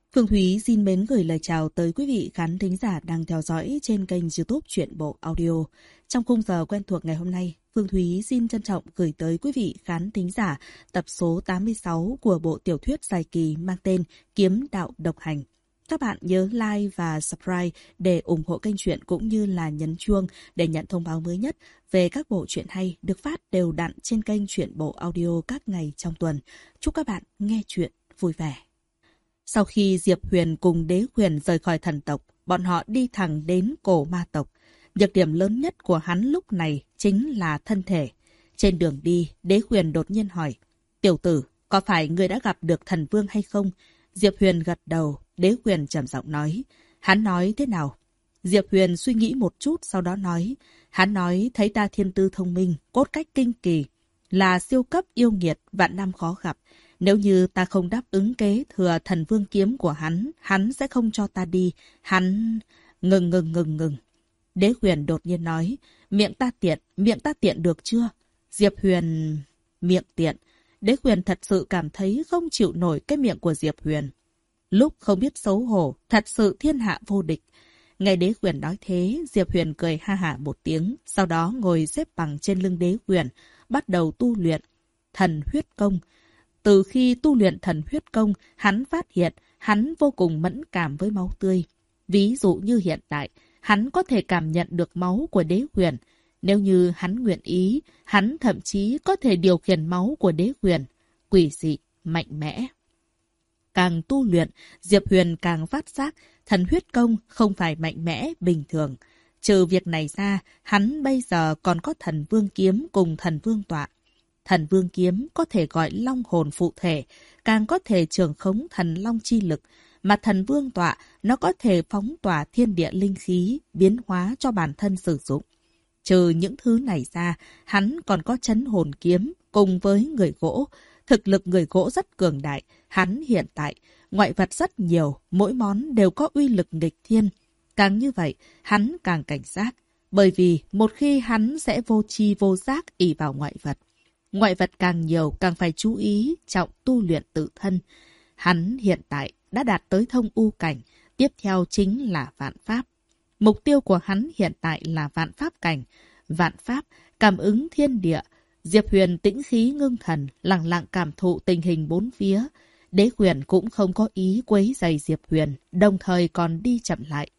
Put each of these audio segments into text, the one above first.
Phương Thúy xin mến gửi lời chào tới quý vị khán thính giả đang theo dõi trên kênh YouTube Truyện Bộ Audio. Trong khung giờ quen thuộc ngày hôm nay, Phương Thúy xin trân trọng gửi tới quý vị khán thính giả tập số 86 của bộ tiểu thuyết dài kỳ mang tên Kiếm Đạo Độc Hành. Các bạn nhớ like và subscribe để ủng hộ kênh truyện cũng như là nhấn chuông để nhận thông báo mới nhất về các bộ truyện hay được phát đều đặn trên kênh Truyện Bộ Audio các ngày trong tuần. Chúc các bạn nghe truyện vui vẻ. Sau khi Diệp Huyền cùng Đế Huyền rời khỏi thần tộc, bọn họ đi thẳng đến cổ ma tộc. Nhược điểm lớn nhất của hắn lúc này chính là thân thể. Trên đường đi, Đế Huyền đột nhiên hỏi, tiểu tử, có phải ngươi đã gặp được thần vương hay không? Diệp Huyền gật đầu, Đế Huyền trầm giọng nói, hắn nói thế nào? Diệp Huyền suy nghĩ một chút sau đó nói, hắn nói thấy ta thiên tư thông minh, cốt cách kinh kỳ, là siêu cấp yêu nghiệt vạn năm khó gặp. Nếu như ta không đáp ứng kế thừa thần vương kiếm của hắn sẽ không cho ta đi. Hắn... Ngừng. Đế Huyền đột nhiên nói, miệng ta tiện được chưa? Diệp Huyền... Miệng tiện. Đế Huyền thật sự cảm thấy không chịu nổi cái miệng của Diệp Huyền. Lúc không biết xấu hổ, thật sự thiên hạ vô địch. Nghe Đế Huyền nói thế, Diệp Huyền cười ha hả một tiếng, sau đó ngồi xếp bằng trên lưng Đế Huyền, bắt đầu tu luyện thần huyết công. Từ khi tu luyện thần huyết công, hắn phát hiện hắn vô cùng mẫn cảm với máu tươi. Ví dụ như hiện tại, hắn có thể cảm nhận được máu của Đế Huyền. Nếu như hắn nguyện ý, hắn thậm chí có thể điều khiển máu của Đế Huyền. Quỷ dị, mạnh mẽ. Càng tu luyện, Diệp Huyền càng phát giác thần huyết công không phải mạnh mẽ bình thường. Trừ việc này ra, hắn bây giờ còn có thần vương kiếm cùng thần vương tọa. Thần vương kiếm có thể gọi long hồn phụ thể, càng có thể trường khống thần long chi lực, mà thần vương tọa nó có thể phóng tỏa thiên địa linh khí, biến hóa cho bản thân sử dụng. Trừ những thứ này ra, hắn còn có trấn hồn kiếm cùng với người gỗ. Thực lực người gỗ rất cường đại, hắn hiện tại, ngoại vật rất nhiều, mỗi món đều có uy lực nghịch thiên. Càng như vậy, hắn càng cảnh giác, bởi vì một khi hắn sẽ vô tri vô giác ỷ vào ngoại vật. Ngoại vật càng nhiều càng phải chú ý trọng tu luyện tự thân. Hắn hiện tại đã đạt tới thông u cảnh, tiếp theo chính là vạn pháp. Mục tiêu của hắn hiện tại là vạn pháp cảnh. Vạn pháp, cảm ứng thiên địa. Diệp Huyền tĩnh khí ngưng thần, lặng lặng cảm thụ tình hình bốn phía. Đế Huyền cũng không có ý quấy rầy Diệp Huyền, đồng thời còn đi chậm lại.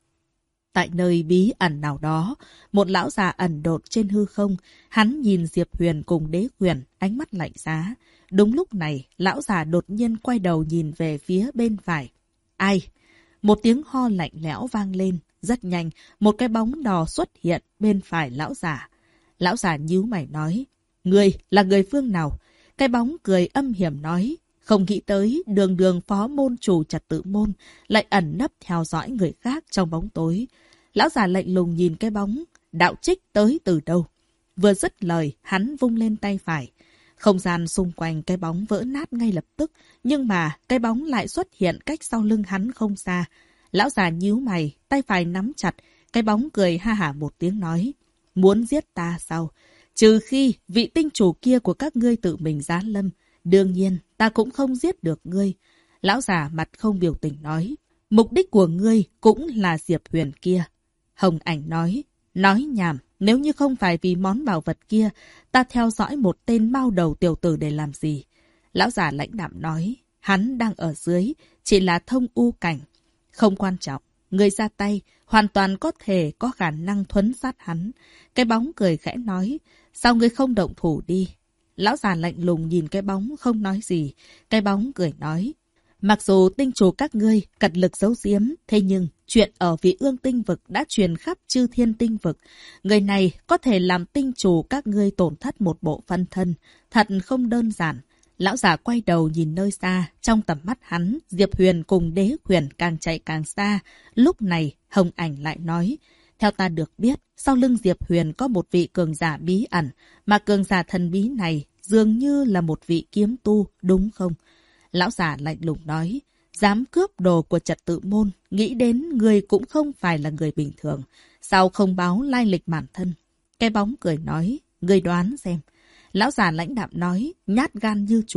Tại nơi bí ẩn nào đó, một lão già ẩn đột trên hư không, hắn nhìn Diệp Huyền cùng Đế Huyền, ánh mắt lạnh giá. Đúng lúc này, lão già đột nhiên quay đầu nhìn về phía bên phải. Ai? Một tiếng ho lạnh lẽo vang lên, rất nhanh, một cái bóng đỏ xuất hiện bên phải lão già. Lão già nhíu mày nói, ngươi là người phương nào? Cái bóng cười âm hiểm nói, không nghĩ tới đường phó môn chủ trật tự môn lại ẩn nấp theo dõi người khác trong bóng tối. Lão già lạnh lùng nhìn cái bóng, đạo trích tới từ đâu? Vừa dứt lời, hắn vung lên tay phải. Không gian xung quanh cái bóng vỡ nát ngay lập tức, nhưng mà cái bóng lại xuất hiện cách sau lưng hắn không xa. Lão già nhíu mày, tay phải nắm chặt, cái bóng cười ha hả một tiếng nói, muốn giết ta sao? Trừ khi vị tinh chủ kia của các ngươi tự mình giáng lâm, đương nhiên ta cũng không giết được ngươi. Lão già mặt không biểu tình nói, mục đích của ngươi cũng là Diệp Huyền kia. Hồng Ảnh nói nhảm, nếu như không phải vì món bảo vật kia, ta theo dõi một tên mao đầu tiểu tử để làm gì? Lão già lãnh đạm nói, hắn đang ở dưới, chỉ là thông u cảnh. Không quan trọng, người ra tay, hoàn toàn có thể có khả năng thuấn sát hắn. Cái bóng cười khẽ nói, sao ngươi không động thủ đi? Lão già lạnh lùng nhìn cái bóng không nói gì. Cái bóng cười nói, mặc dù tinh chủ các ngươi cật lực giấu giếm, thế nhưng chuyện ở Vị Ương tinh vực đã truyền khắp chư thiên tinh vực. Người này có thể làm tinh chủ các ngươi tổn thất một bộ phân thân. Thật không đơn giản. Lão già quay đầu nhìn nơi xa, trong tầm mắt hắn, Diệp Huyền cùng Đế Huyền càng chạy càng xa. Lúc này, Hồng Ảnh lại nói, theo ta được biết, sau lưng Diệp Huyền có một vị cường giả bí ẩn, mà cường giả thần bí này dường như là một vị kiếm tu, đúng không? Lão già lạnh lùng nói, dám cướp đồ của trật tự môn, nghĩ đến người cũng không phải là người bình thường. Sao không báo lai lịch bản thân? Cái bóng cười nói, người đoán xem. Lão già lãnh đạm nói, nhát gan như chuột.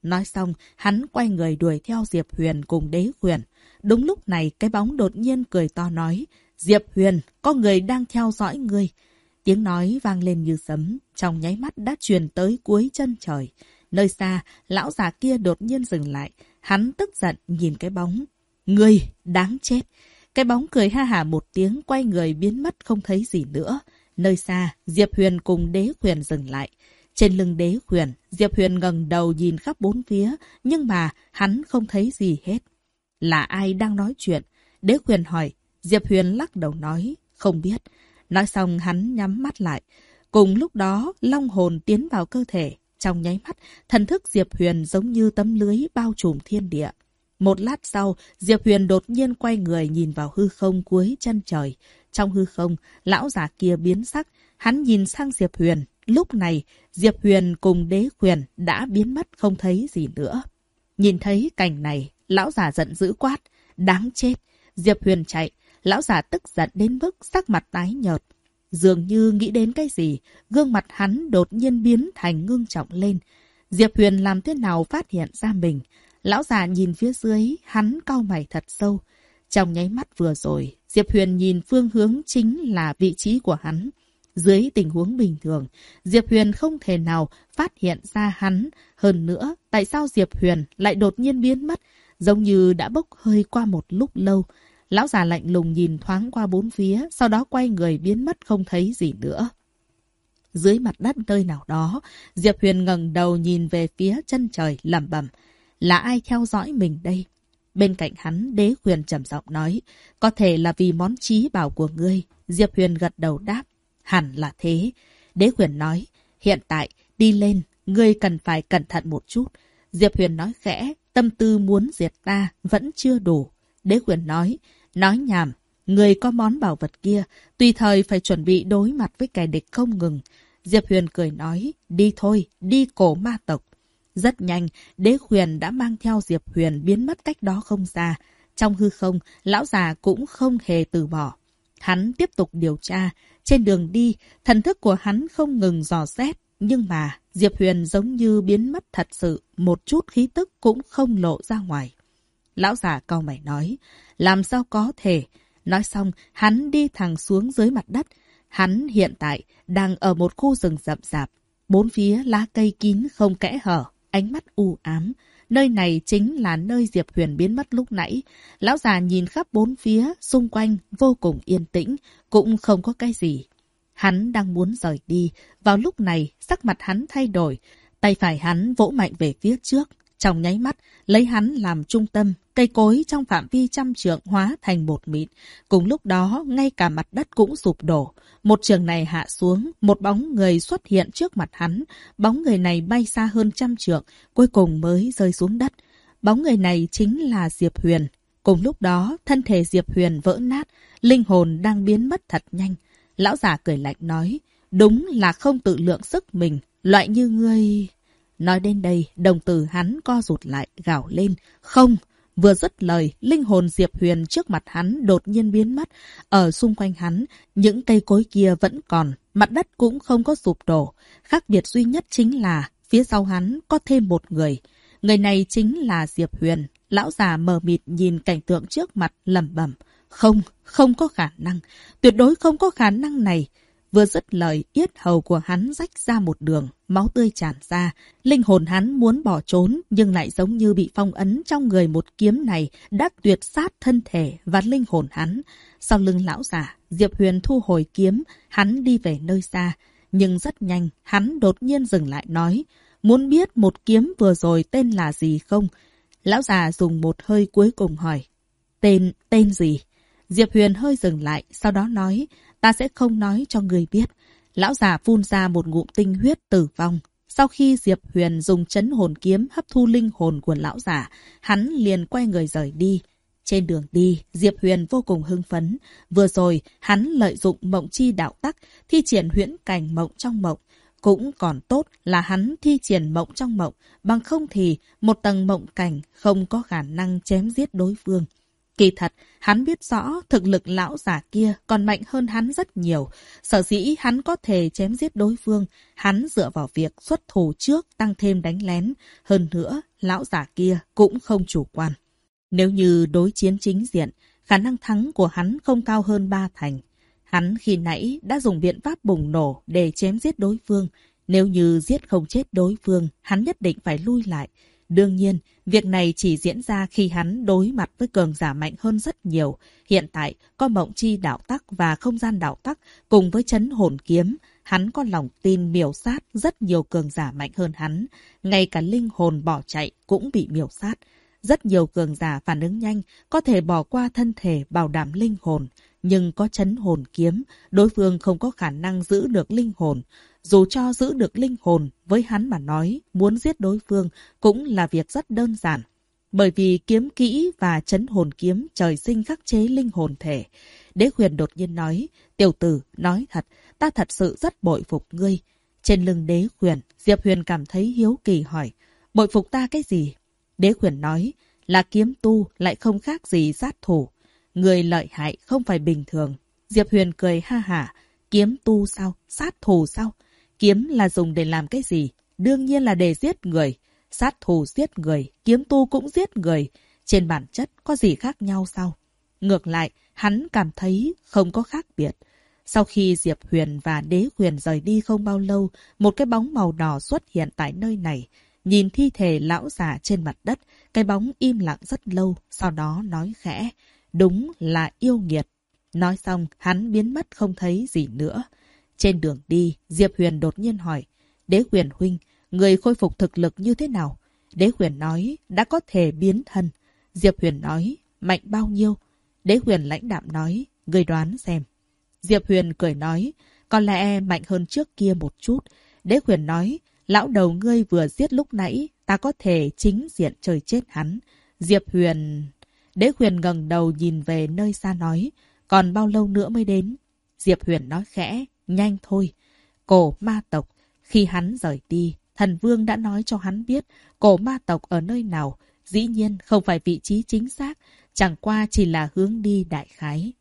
Nói xong, hắn quay người đuổi theo Diệp Huyền cùng Đế Huyền. Đúng lúc này, cái bóng đột nhiên cười to nói, Diệp Huyền, có người đang theo dõi ngươi. Tiếng nói vang lên như sấm, trong nháy mắt đã truyền tới cuối chân trời. Nơi xa, lão già kia đột nhiên dừng lại. Hắn tức giận nhìn cái bóng. Ngươi, đáng chết. Cái bóng cười ha hả một tiếng, quay người biến mất không thấy gì nữa. Nơi xa, Diệp Huyền cùng Đế Huyền dừng lại. Trên lưng Đế Huyền, Diệp Huyền ngẩng đầu nhìn khắp bốn phía, nhưng mà hắn không thấy gì hết. Là ai đang nói chuyện? Đế Huyền hỏi. Diệp Huyền lắc đầu nói, không biết. Nói xong hắn nhắm mắt lại. Cùng lúc đó, long hồn tiến vào cơ thể. Trong nháy mắt, thần thức Diệp Huyền giống như tấm lưới bao trùm thiên địa. Một lát sau, Diệp Huyền đột nhiên quay người nhìn vào hư không cuối chân trời. Trong hư không, lão già kia biến sắc. Hắn nhìn sang Diệp Huyền. Lúc này, Diệp Huyền cùng Đế Huyền đã biến mất không thấy gì nữa. Nhìn thấy cảnh này, lão già giận dữ quát. Đáng chết! Diệp Huyền chạy. Lão già tức giận đến mức sắc mặt tái nhợt. Dường như nghĩ đến cái gì, gương mặt hắn đột nhiên biến thành ngưng trọng lên. Diệp Huyền làm thế nào phát hiện ra mình? Lão già nhìn phía dưới, hắn cau mày thật sâu. Trong nháy mắt vừa rồi, Diệp Huyền nhìn phương hướng chính là vị trí của hắn. Dưới tình huống bình thường, Diệp Huyền không thể nào phát hiện ra hắn. Hơn nữa, tại sao Diệp Huyền lại đột nhiên biến mất, giống như đã bốc hơi qua một lúc lâu. Lão già lạnh lùng nhìn thoáng qua bốn phía, sau đó quay người biến mất không thấy gì nữa. Dưới mặt đất nơi nào đó, Diệp Huyền ngẩng đầu nhìn về phía chân trời lẩm bẩm. Là ai theo dõi mình đây? Bên cạnh hắn, Đế Huyền trầm giọng nói. Có thể là vì món trí bảo của ngươi. Diệp Huyền gật đầu đáp. Hẳn là thế. Đế Huyền nói. Hiện tại, đi lên, ngươi cần phải cẩn thận một chút. Diệp Huyền nói khẽ. Tâm tư muốn diệt ta vẫn chưa đủ. Đế Huyền nói. Nói nhảm. Người có món bảo vật kia, tùy thời phải chuẩn bị đối mặt với kẻ địch không ngừng. Diệp Huyền cười nói. Đi thôi, đi cổ ma tộc. Rất nhanh, Đế Huyền đã mang theo Diệp Huyền biến mất cách đó không xa. Trong hư không, lão già cũng không hề từ bỏ. Hắn tiếp tục điều tra. Trên đường đi, thần thức của hắn không ngừng dò xét. Nhưng mà, Diệp Huyền giống như biến mất thật sự, một chút khí tức cũng không lộ ra ngoài. Lão già cau mày nói, làm sao có thể? Nói xong, hắn đi thẳng xuống dưới mặt đất. Hắn hiện tại đang ở một khu rừng rậm rạp. Bốn phía lá cây kín không kẽ hở, ánh mắt u ám. Nơi này chính là nơi Diệp Huyền biến mất lúc nãy. Lão già nhìn khắp bốn phía, xung quanh vô cùng yên tĩnh, cũng không có cái gì. Hắn đang muốn rời đi. Vào lúc này, sắc mặt hắn thay đổi. Tay phải hắn vỗ mạnh về phía trước. Trong nháy mắt, lấy hắn làm trung tâm, cây cối trong phạm vi 100 trượng hóa thành bột mịn. Cùng lúc đó, ngay cả mặt đất cũng sụp đổ. Một trường này hạ xuống, một bóng người xuất hiện trước mặt hắn. Bóng người này bay xa hơn 100 trượng, cuối cùng mới rơi xuống đất. Bóng người này chính là Diệp Huyền. Cùng lúc đó, thân thể Diệp Huyền vỡ nát, linh hồn đang biến mất thật nhanh. Lão già cười lạnh nói, đúng là không tự lượng sức mình, loại như ngươi... Nói đến đây, đồng tử hắn co rụt lại, gào lên. Không! Vừa dứt lời, linh hồn Diệp Huyền trước mặt hắn đột nhiên biến mất. Ở xung quanh hắn, những cây cối kia vẫn còn, mặt đất cũng không có sụp đổ. Khác biệt duy nhất chính là, phía sau hắn có thêm một người. Người này chính là Diệp Huyền. Lão già mờ mịt nhìn cảnh tượng trước mặt, lẩm bẩm. Không, không có khả năng. Tuyệt đối không có khả năng này. Vừa dứt lời, yết hầu của hắn rách ra một đường, máu tươi tràn ra. Linh hồn hắn muốn bỏ trốn, nhưng lại giống như bị phong ấn trong người một kiếm này đã tuyệt sát thân thể và linh hồn hắn. Sau lưng lão già, Diệp Huyền thu hồi kiếm, hắn đi về nơi xa. Nhưng rất nhanh, hắn đột nhiên dừng lại nói, muốn biết một kiếm vừa rồi tên là gì không? Lão già dùng một hơi cuối cùng hỏi, tên gì? Diệp Huyền hơi dừng lại, sau đó nói, ta sẽ không nói cho người biết. Lão già phun ra một ngụm tinh huyết tử vong. Sau khi Diệp Huyền dùng trấn hồn kiếm hấp thu linh hồn của lão già, hắn liền quay người rời đi. Trên đường đi, Diệp Huyền vô cùng hưng phấn. Vừa rồi, hắn lợi dụng mộng chi đạo tắc, thi triển huyễn cảnh mộng trong mộng. Cũng còn tốt là hắn thi triển mộng trong mộng, bằng không thì một tầng mộng cảnh không có khả năng chém giết đối phương. Kỳ thật, hắn biết rõ thực lực lão giả kia còn mạnh hơn hắn rất nhiều. Sở dĩ hắn có thể chém giết đối phương, hắn dựa vào việc xuất thủ trước tăng thêm đánh lén. Hơn nữa, lão giả kia cũng không chủ quan. Nếu như đối chiến chính diện, khả năng thắng của hắn không cao hơn 3 thành. Hắn khi nãy đã dùng biện pháp bùng nổ để chém giết đối phương. Nếu như giết không chết đối phương, hắn nhất định phải lui lại. Đương nhiên, việc này chỉ diễn ra khi hắn đối mặt với cường giả mạnh hơn rất nhiều. Hiện tại, có mộng chi đạo tắc và không gian đạo tắc cùng với chấn hồn kiếm. Hắn có lòng tin miểu sát rất nhiều cường giả mạnh hơn hắn. Ngay cả linh hồn bỏ chạy cũng bị miểu sát. Rất nhiều cường giả phản ứng nhanh, có thể bỏ qua thân thể bảo đảm linh hồn. Nhưng có chấn hồn kiếm, đối phương không có khả năng giữ được linh hồn. Dù cho giữ được linh hồn, với hắn mà nói, muốn giết đối phương cũng là việc rất đơn giản. Bởi vì kiếm kỹ và chấn hồn kiếm trời sinh khắc chế linh hồn thể. Đế Huyền đột nhiên nói, tiểu tử, nói thật, ta thật sự rất bội phục ngươi. Trên lưng Đế Huyền, Diệp Huyền cảm thấy hiếu kỳ hỏi, bội phục ta cái gì? Đế Huyền nói, là kiếm tu lại không khác gì sát thủ. Người lợi hại không phải bình thường. Diệp Huyền cười ha hả, kiếm tu sao? Sát thủ sao? Kiếm là dùng để làm cái gì? Đương nhiên là để giết người. Sát thủ giết người, kiếm tu cũng giết người. Trên bản chất có gì khác nhau sao? Ngược lại, hắn cảm thấy không có khác biệt. Sau khi Diệp Huyền và Đế Huyền rời đi không bao lâu, một cái bóng màu đỏ xuất hiện tại nơi này. Nhìn thi thể lão già trên mặt đất, cái bóng im lặng rất lâu, sau đó nói khẽ, đúng là yêu nghiệt. Nói xong, hắn biến mất không thấy gì nữa. Trên đường đi, Diệp Huyền đột nhiên hỏi, Đế Huyền huynh, người khôi phục thực lực như thế nào? Đế Huyền nói, đã có thể biến thân. Diệp Huyền nói, mạnh bao nhiêu? Đế Huyền lãnh đạm nói, người đoán xem. Diệp Huyền cười nói, có lẽ mạnh hơn trước kia một chút. Đế Huyền nói, lão đầu ngươi vừa giết lúc nãy, ta có thể chính diện trời chết hắn. Diệp Huyền... Đế Huyền ngẩng đầu nhìn về nơi xa nói, còn bao lâu nữa mới đến? Diệp Huyền nói khẽ, nhanh thôi. Cổ ma tộc, khi hắn rời đi, thần vương đã nói cho hắn biết cổ ma tộc ở nơi nào. Dĩ nhiên không phải vị trí chính xác, chẳng qua chỉ là hướng đi đại khái.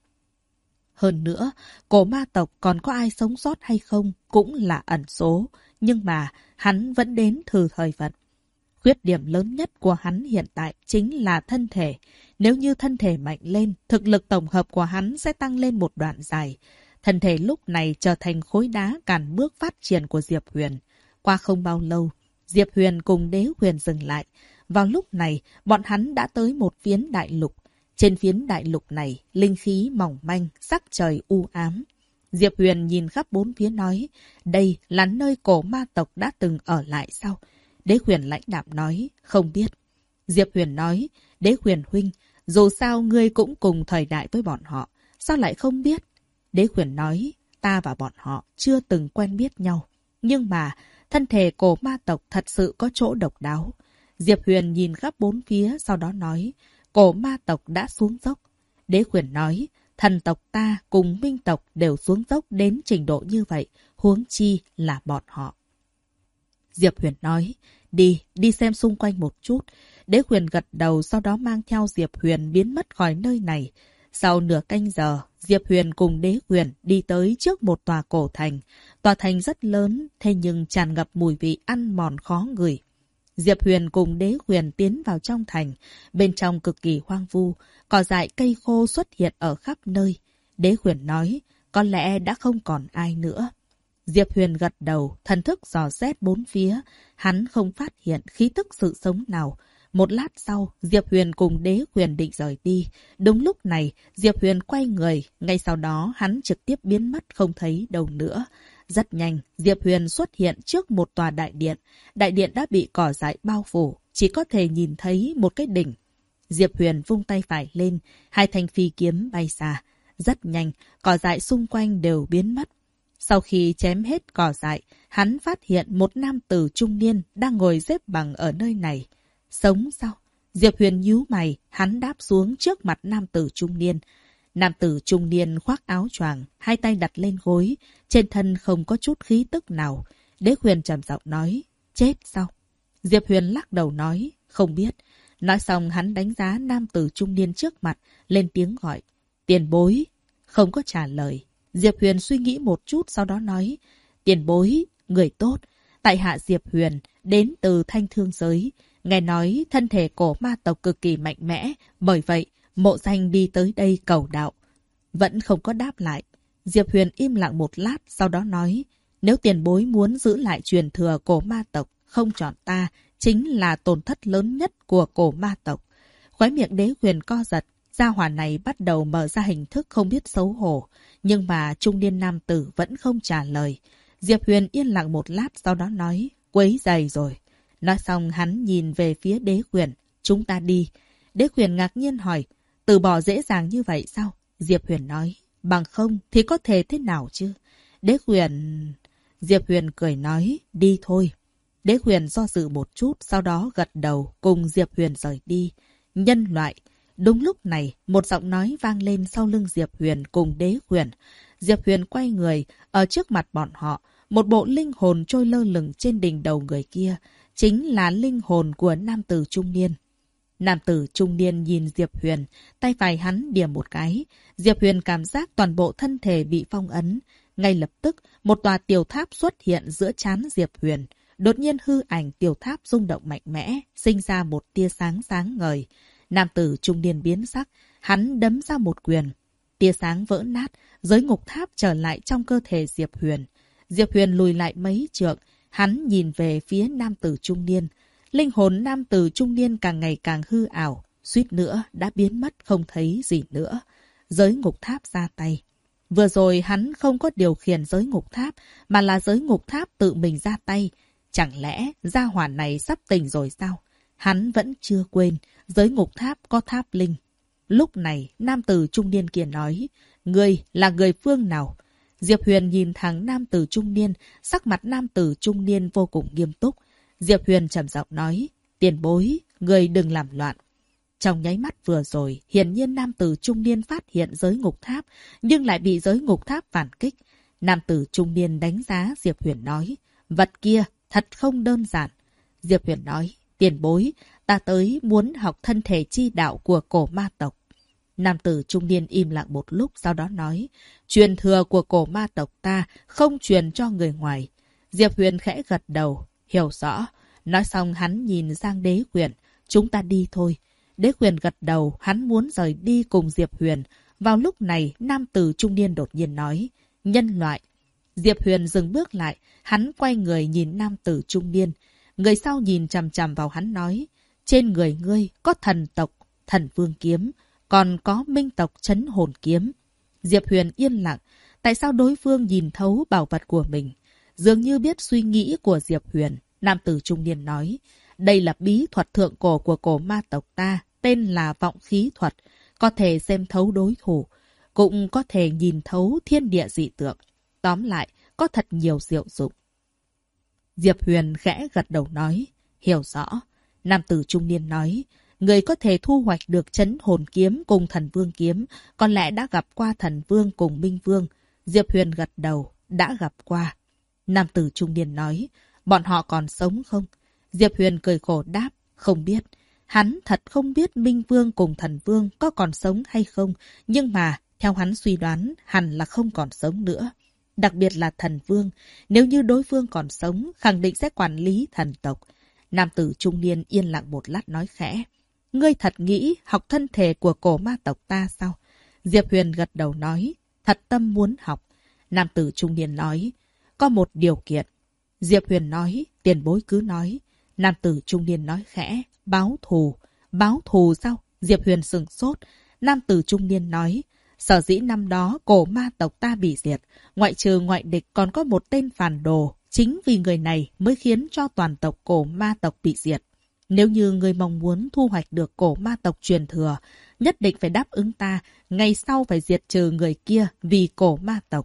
Hơn nữa, cổ ma tộc còn có ai sống sót hay không cũng là ẩn số. Nhưng mà hắn vẫn đến thử thời vận. Khuyết điểm lớn nhất của hắn hiện tại chính là thân thể. Nếu như thân thể mạnh lên, thực lực tổng hợp của hắn sẽ tăng lên một đoạn dài. Thân thể lúc này trở thành khối đá cản bước phát triển của Diệp Huyền. Qua không bao lâu, Diệp Huyền cùng Đế Huyền dừng lại. Vào lúc này, bọn hắn đã tới một phiến đại lục. Trên phiến đại lục này, linh khí mỏng manh, sắc trời u ám. Diệp Huyền nhìn khắp bốn phía nói, đây là nơi cổ ma tộc đã từng ở lại sao? Đế Huyền lãnh đạm nói, không biết. Diệp Huyền nói, Đế Huyền huynh, dù sao ngươi cũng cùng thời đại với bọn họ, sao lại không biết? Đế Huyền nói, ta và bọn họ chưa từng quen biết nhau. Nhưng mà, thân thể cổ ma tộc thật sự có chỗ độc đáo. Diệp Huyền nhìn khắp bốn phía, sau đó nói, cổ ma tộc đã xuống dốc. Đế Huyền nói, thần tộc ta cùng minh tộc đều xuống dốc đến trình độ như vậy, huống chi là bọn họ. Diệp Huyền nói, đi xem xung quanh một chút. Đế Huyền gật đầu, sau đó mang theo Diệp Huyền biến mất khỏi nơi này. Sau nửa canh giờ, Diệp Huyền cùng Đế Huyền đi tới trước một tòa cổ thành. Tòa thành rất lớn, thế nhưng tràn ngập mùi vị ăn mòn khó ngửi. Diệp Huyền cùng Đế Huyền tiến vào trong thành. Bên trong cực kỳ hoang vu, cỏ dại cây khô xuất hiện ở khắp nơi. Đế Huyền nói, có lẽ đã không còn ai nữa. Diệp Huyền gật đầu, thần thức dò xét bốn phía. Hắn không phát hiện khí tức sự sống nào. Một lát sau, Diệp Huyền cùng Đế Huyền định rời đi. Đúng lúc này, Diệp Huyền quay người. Ngay sau đó, hắn trực tiếp biến mất không thấy đâu nữa. Rất nhanh, Diệp Huyền xuất hiện trước một tòa đại điện. Đại điện đã bị cỏ dại bao phủ, chỉ có thể nhìn thấy một cái đỉnh. Diệp Huyền vung tay phải lên, hai thanh phi kiếm bay xa. Rất nhanh, cỏ dại xung quanh đều biến mất. Sau khi chém hết cỏ dại, hắn phát hiện một nam tử trung niên đang ngồi xếp bằng ở nơi này. Sống sao? Diệp Huyền nhíu mày, hắn đáp xuống trước mặt nam tử trung niên. Nam tử trung niên khoác áo choàng, hai tay đặt lên gối, trên thân không có chút khí tức nào. Đế Huyền trầm giọng nói, chết sao? Diệp Huyền lắc đầu nói, không biết. Nói xong hắn đánh giá nam tử trung niên trước mặt, lên tiếng gọi. Tiền bối. Không có trả lời. Diệp Huyền suy nghĩ một chút sau đó nói. Tiền bối, người tốt. Tại hạ Diệp Huyền, đến từ Thanh Thương Giới. Nghe nói thân thể cổ ma tộc cực kỳ mạnh mẽ. Bởi vậy, mộ danh đi tới đây cầu đạo. Vẫn không có đáp lại. Diệp Huyền im lặng một lát sau đó nói. Nếu tiền bối muốn giữ lại truyền thừa cổ ma tộc, không chọn ta, chính là tổn thất lớn nhất của cổ ma tộc. Khóe miệng Đế Huyền co giật, gia hỏa này bắt đầu mở ra hình thức không biết xấu hổ. Nhưng mà trung niên nam tử vẫn không trả lời. Diệp Huyền yên lặng một lát sau đó nói, quấy rầy rồi. Nói xong hắn nhìn về phía Đế Huyền, chúng ta đi. Đế Huyền ngạc nhiên hỏi, từ bỏ dễ dàng như vậy sao? Diệp Huyền nói, bằng không thì có thể thế nào chứ? Đế Huyền... Diệp Huyền cười nói, đi thôi. Đế Huyền do dự một chút, sau đó gật đầu, cùng Diệp Huyền rời đi. Nhân loại. Đúng lúc này, một giọng nói vang lên sau lưng Diệp Huyền cùng Đế Huyền. Diệp Huyền quay người, ở trước mặt bọn họ, một bộ linh hồn trôi lơ lửng trên đỉnh đầu người kia. Chính là linh hồn của nam tử trung niên. Nam tử trung niên nhìn Diệp Huyền, tay phải hắn điểm một cái. Diệp Huyền cảm giác toàn bộ thân thể bị phong ấn. Ngay lập tức, một tòa tiểu tháp xuất hiện giữa trán Diệp Huyền. Đột nhiên hư ảnh tiểu tháp rung động mạnh mẽ, sinh ra một tia sáng sáng ngời. Nam tử trung niên biến sắc, hắn đấm ra một quyền. Tia sáng vỡ nát, giới ngục tháp trở lại trong cơ thể Diệp Huyền. Diệp Huyền lùi lại mấy trượng, hắn nhìn về phía nam tử trung niên. Linh hồn nam tử trung niên càng ngày càng hư ảo, suýt nữa đã biến mất không thấy gì nữa. Giới ngục tháp ra tay. Vừa rồi hắn không có điều khiển giới ngục tháp, mà là giới ngục tháp tự mình ra tay. Chẳng lẽ gia hỏa này sắp tỉnh rồi sao? Hắn vẫn chưa quên, giới ngục tháp có tháp linh. Lúc này, nam tử trung niên kia nói, ngươi là người phương nào? Diệp Huyền nhìn thẳng nam tử trung niên, sắc mặt nam tử trung niên vô cùng nghiêm túc. Diệp Huyền trầm giọng nói, tiền bối, ngươi đừng làm loạn. Trong nháy mắt vừa rồi, hiển nhiên nam tử trung niên phát hiện giới ngục tháp, nhưng lại bị giới ngục tháp phản kích. Nam tử trung niên đánh giá Diệp Huyền nói, vật kia thật không đơn giản. Diệp Huyền nói, tiền bối, ta tới muốn học thân thể chi đạo của cổ ma tộc. Nam tử trung niên im lặng một lúc sau đó nói, truyền thừa của cổ ma tộc ta không truyền cho người ngoài. Diệp Huyền khẽ gật đầu, hiểu rõ. Nói xong hắn nhìn sang Đế Huyền, chúng ta đi thôi. Đế Huyền gật đầu, hắn muốn rời đi cùng Diệp Huyền. Vào lúc này, nam tử trung niên đột nhiên nói, nhân loại. Diệp Huyền dừng bước lại, hắn quay người nhìn nam tử trung niên. Người sau nhìn chằm chằm vào hắn nói, trên người ngươi có thần tộc, thần vương kiếm, còn có minh tộc trấn hồn kiếm. Diệp Huyền yên lặng, tại sao đối phương nhìn thấu bảo vật của mình? Dường như biết suy nghĩ của Diệp Huyền, nam tử trung niên nói, đây là bí thuật thượng cổ của cổ ma tộc ta, tên là vọng khí thuật, có thể xem thấu đối thủ, cũng có thể nhìn thấu thiên địa dị tượng. Tóm lại, có thật nhiều diệu dụng. Diệp Huyền khẽ gật đầu nói, hiểu rõ. Nam tử trung niên nói, người có thể thu hoạch được trấn hồn kiếm cùng thần vương kiếm, có lẽ đã gặp qua thần vương cùng minh vương. Diệp Huyền gật đầu, đã gặp qua. Nam tử trung niên nói, bọn họ còn sống không? Diệp Huyền cười khổ đáp, không biết. Hắn thật không biết minh vương cùng thần vương có còn sống hay không, nhưng mà, theo hắn suy đoán, hẳn là không còn sống nữa. Đặc biệt là thần vương, nếu như đối phương còn sống, khẳng định sẽ quản lý thần tộc. Nam tử trung niên yên lặng một lát nói khẽ. Ngươi thật nghĩ học thân thể của cổ ma tộc ta sao? Diệp Huyền gật đầu nói, thật tâm muốn học. Nam tử trung niên nói, có một điều kiện. Diệp Huyền nói, tiền bối cứ nói. Nam tử trung niên nói khẽ, báo thù. Báo thù sao? Diệp Huyền sửng sốt. Nam tử trung niên nói, sở dĩ năm đó cổ ma tộc ta bị diệt, ngoại trừ ngoại địch còn có một tên phản đồ. Chính vì người này mới khiến cho toàn tộc cổ ma tộc bị diệt. Nếu như người mong muốn thu hoạch được cổ ma tộc truyền thừa, nhất định phải đáp ứng ta, ngày sau phải diệt trừ người kia vì cổ ma tộc.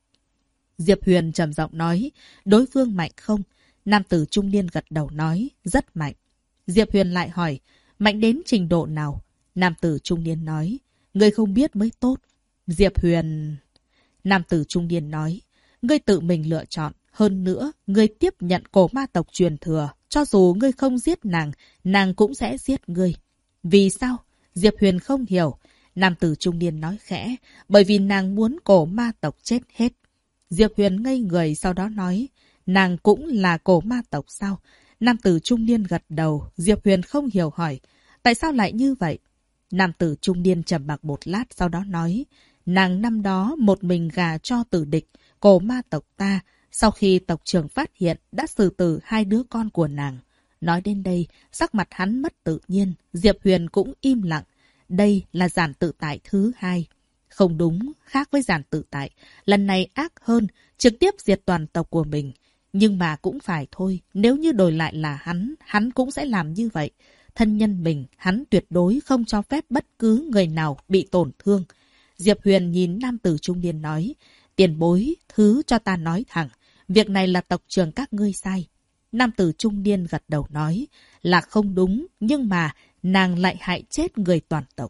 Diệp Huyền trầm giọng nói, đối phương mạnh không? Nam tử trung niên gật đầu nói, rất mạnh. Diệp Huyền lại hỏi, mạnh đến trình độ nào? Nam tử trung niên nói, ngươi không biết mới tốt. Diệp Huyền... Nam tử trung niên nói, ngươi tự mình lựa chọn. Hơn nữa, ngươi tiếp nhận cổ ma tộc truyền thừa. Cho dù ngươi không giết nàng, nàng cũng sẽ giết ngươi. Vì sao? Diệp Huyền không hiểu. Nam tử trung niên nói khẽ, bởi vì nàng muốn cổ ma tộc chết hết. Diệp Huyền ngây người sau đó nói, nàng cũng là cổ ma tộc sao? Nam tử trung niên gật đầu, Diệp Huyền không hiểu hỏi, tại sao lại như vậy? Nam tử trung niên trầm mặc một lát sau đó nói, nàng năm đó một mình gà cho tử địch, cổ ma tộc ta, sau khi tộc trưởng phát hiện đã xử tử 2 đứa con của nàng. Nói đến đây, sắc mặt hắn mất tự nhiên, Diệp Huyền cũng im lặng. Đây là giản tự tại thứ 2. Không đúng, khác với giản tự tại. Lần này ác hơn, trực tiếp diệt toàn tộc của mình. Nhưng mà cũng phải thôi, nếu như đổi lại là hắn cũng sẽ làm như vậy. Thân nhân mình, hắn tuyệt đối không cho phép bất cứ người nào bị tổn thương. Diệp Huyền nhìn nam tử trung niên nói, tiền bối, thứ cho ta nói thẳng, việc này là tộc trưởng các ngươi sai. Nam tử trung niên gật đầu nói, là không đúng, nhưng mà nàng lại hại chết người toàn tộc.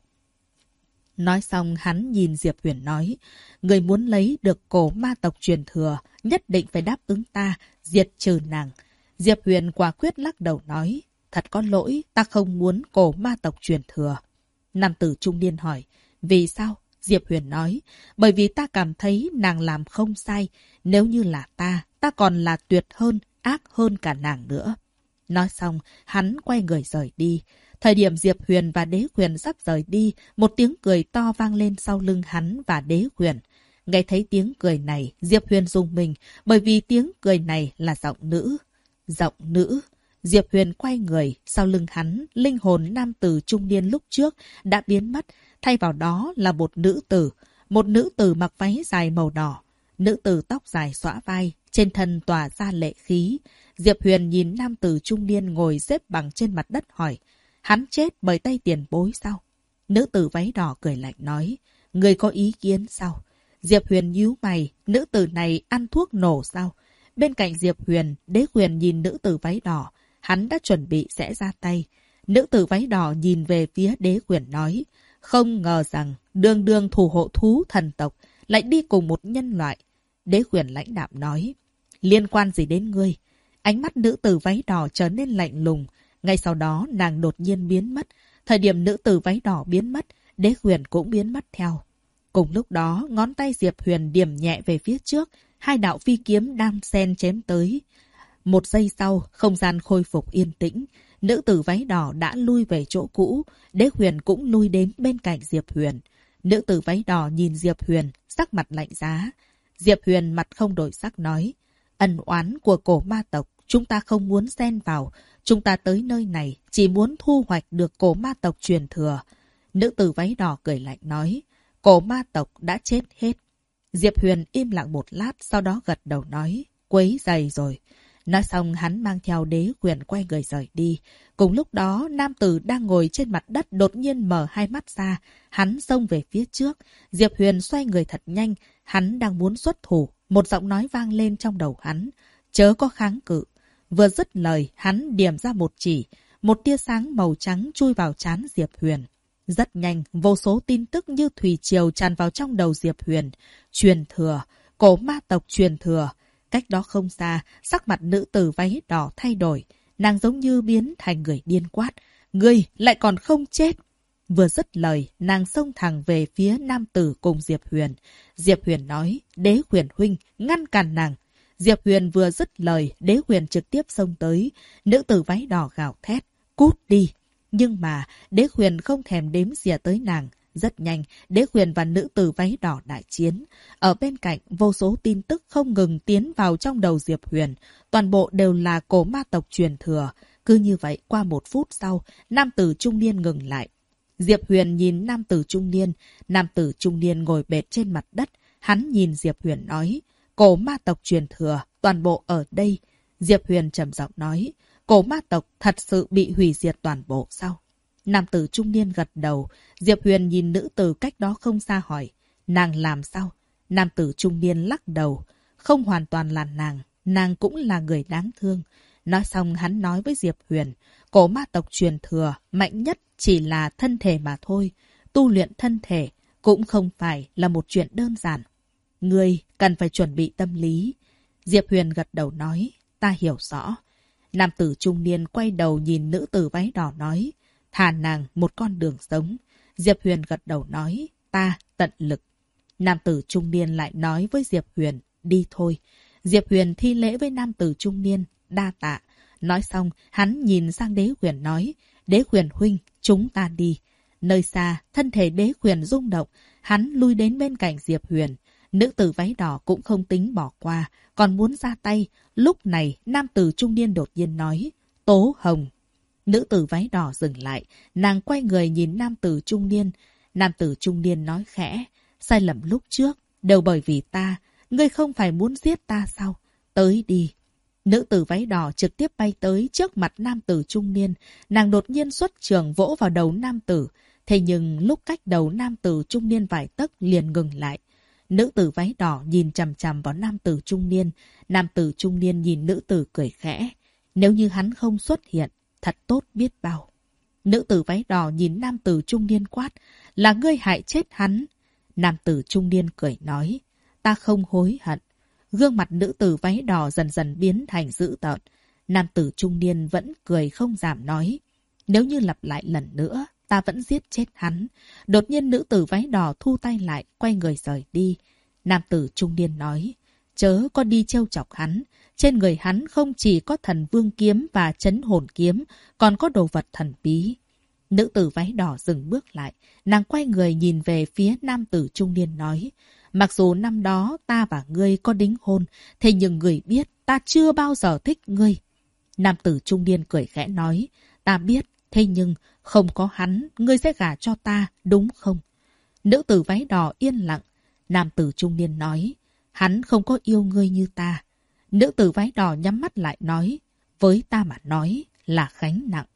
Nói xong hắn nhìn Diệp Huyền nói, người muốn lấy được cổ ma tộc truyền thừa, nhất định phải đáp ứng ta, diệt trừ nàng. Diệp Huyền quả quyết lắc đầu nói, thật có lỗi, ta không muốn cổ ma tộc truyền thừa. Nam tử trung niên hỏi, vì sao? Diệp Huyền nói, bởi vì ta cảm thấy nàng làm không sai, nếu như là ta còn là tuyệt hơn, ác hơn cả nàng nữa. Nói xong, hắn quay người rời đi. Thời điểm Diệp Huyền và Đế Huyền sắp rời đi, một tiếng cười to vang lên sau lưng hắn và Đế Huyền. Nghe thấy tiếng cười này, Diệp Huyền rùng mình, bởi vì tiếng cười này là giọng nữ. Giọng nữ. Diệp Huyền quay người, sau lưng hắn, linh hồn nam tử trung niên lúc trước đã biến mất, thay vào đó là một nữ tử. Một nữ tử mặc váy dài màu đỏ. Nữ tử tóc dài xõa vai, trên thân tỏa ra lệ khí. Diệp Huyền nhìn nam tử trung niên ngồi xếp bằng trên mặt đất hỏi, hắn chết bởi tay tiền bối sao? Nữ tử váy đỏ cười lạnh nói, người có ý kiến sao? Diệp Huyền nhíu mày, nữ tử này ăn thuốc nổ sao? Bên cạnh Diệp Huyền, Đế Huyền nhìn nữ tử váy đỏ, hắn đã chuẩn bị sẽ ra tay. Nữ tử váy đỏ nhìn về phía Đế Huyền nói, không ngờ rằng đường đường thủ hộ thú thần tộc lại đi cùng một nhân loại. Đế Huyền lãnh đạm nói, liên quan gì đến ngươi? Ánh mắt nữ tử váy đỏ trở nên lạnh lùng. Ngay sau đó nàng đột nhiên biến mất. Thời điểm nữ tử váy đỏ biến mất, Đế Huyền cũng biến mất theo. Cùng lúc đó, ngón tay Diệp Huyền điểm nhẹ về phía trước, 2 đạo phi kiếm đan xen chém tới. Một giây sau, không gian khôi phục yên tĩnh. Nữ tử váy đỏ đã lui về chỗ cũ, Đế Huyền cũng lui đến bên cạnh Diệp Huyền. Nữ tử váy đỏ nhìn Diệp Huyền, sắc mặt lạnh giá. Diệp Huyền mặt không đổi sắc nói, ân oán của cổ ma tộc, chúng ta không muốn xen vào. Chúng ta tới nơi này chỉ muốn thu hoạch được cổ ma tộc truyền thừa. Nữ tử váy đỏ cười lạnh nói, cổ ma tộc đã chết hết. Diệp Huyền im lặng một lát, sau đó gật đầu nói, quấy rầy rồi. Nói xong hắn mang theo Đế Huyền quay người rời đi. Cùng lúc đó, nam tử đang ngồi trên mặt đất đột nhiên mở 2 mắt ra. Hắn xông về phía trước. Diệp Huyền xoay người thật nhanh. Hắn đang muốn xuất thủ. Một giọng nói vang lên trong đầu hắn. Chớ có kháng cự. Vừa dứt lời, hắn điểm ra một chỉ. Một tia sáng màu trắng chui vào trán Diệp Huyền. Rất nhanh, vô số tin tức như thủy triều tràn vào trong đầu Diệp Huyền. Truyền thừa. Cổ ma tộc truyền thừa. Cách đó không xa, sắc mặt nữ tử váy đỏ thay đổi. Nàng giống như biến thành người điên quát. Ngươi lại còn không chết. Vừa dứt lời, nàng xông thẳng về phía nam tử cùng Diệp Huyền. Diệp Huyền nói, Đế Huyền huynh, ngăn cản nàng. Diệp Huyền vừa dứt lời, Đế Huyền trực tiếp xông tới. Nữ tử váy đỏ gào thét, cút đi. Nhưng mà, Đế Huyền không thèm đếm xỉa tới nàng. Rất nhanh, Đế Huyền và nữ tử váy đỏ đại chiến. Ở bên cạnh, vô số tin tức không ngừng tiến vào trong đầu Diệp Huyền. Toàn bộ đều là cổ ma tộc truyền thừa. Cứ như vậy, qua 1 phút sau, nam tử trung niên ngừng lại. Diệp Huyền nhìn nam tử trung niên ngồi bệt trên mặt đất. Hắn nhìn Diệp Huyền nói, cổ ma tộc truyền thừa, toàn bộ ở đây. Diệp Huyền trầm giọng nói, cổ ma tộc thật sự bị hủy diệt toàn bộ sao? Nam tử trung niên gật đầu. Diệp Huyền nhìn nữ tử cách đó không xa hỏi, nàng làm sao? Nam tử trung niên lắc đầu, không hoàn toàn là nàng cũng là người đáng thương. Nói xong hắn nói với Diệp Huyền, cổ ma tộc truyền thừa mạnh nhất chỉ là thân thể mà thôi. Tu luyện thân thể cũng không phải là một chuyện đơn giản. Ngươi cần phải chuẩn bị tâm lý. Diệp Huyền gật đầu nói, ta hiểu rõ. Nam tử trung niên quay đầu nhìn nữ tử váy đỏ nói, thả nàng một con đường sống. Diệp Huyền gật đầu nói, ta tận lực. Nam tử trung niên lại nói với Diệp Huyền, đi thôi. Diệp Huyền thi lễ với nam tử trung niên, đa tạ. Nói xong, hắn nhìn sang Đế Huyền nói, Đế Huyền huynh, chúng ta đi. Nơi xa, thân thể Đế Huyền rung động, hắn lui đến bên cạnh Diệp Huyền. Nữ tử váy đỏ cũng không tính bỏ qua, còn muốn ra tay. Lúc này, nam tử trung niên đột nhiên nói, Tố Hồng. Nữ tử váy đỏ dừng lại, nàng quay người nhìn nam tử trung niên. Nam tử trung niên nói khẽ, sai lầm lúc trước, đều bởi vì ta, ngươi không phải muốn giết ta sao? Tới đi. Nữ tử váy đỏ trực tiếp bay tới trước mặt nam tử trung niên, nàng đột nhiên xuất trường vỗ vào đầu nam tử. Thế nhưng lúc cách đầu nam tử trung niên vài tấc liền ngừng lại. Nữ tử váy đỏ nhìn chằm chằm vào nam tử trung niên, nam tử trung niên nhìn nữ tử cười khẽ. Nếu như hắn không xuất hiện, thật tốt biết bao. Nữ tử váy đỏ nhìn nam tử trung niên quát, là ngươi hại chết hắn. Nam tử trung niên cười nói, ta không hối hận. Gương mặt nữ tử váy đỏ dần dần biến thành dữ tợn. Nam tử trung niên vẫn cười không giảm nói, nếu như lặp lại lần nữa, ta vẫn giết chết hắn. Đột nhiên nữ tử váy đỏ thu tay lại, quay người rời đi. Nam tử trung niên nói, chớ có đi trêu chọc hắn. Trên người hắn không chỉ có thần vương kiếm và chấn hồn kiếm, còn có đồ vật thần bí. Nữ tử váy đỏ dừng bước lại, nàng quay người nhìn về phía nam tử trung niên nói, mặc dù năm đó ta và ngươi có đính hôn, thế nhưng người biết ta chưa bao giờ thích ngươi. Nam tử trung niên cười khẽ nói, ta biết, thế nhưng không có hắn, ngươi sẽ gả cho ta, đúng không? Nữ tử váy đỏ yên lặng. Nam tử trung niên nói, hắn không có yêu ngươi như ta. Nữ tử váy đỏ nhắm mắt lại nói, với ta mà nói là gánh nặng.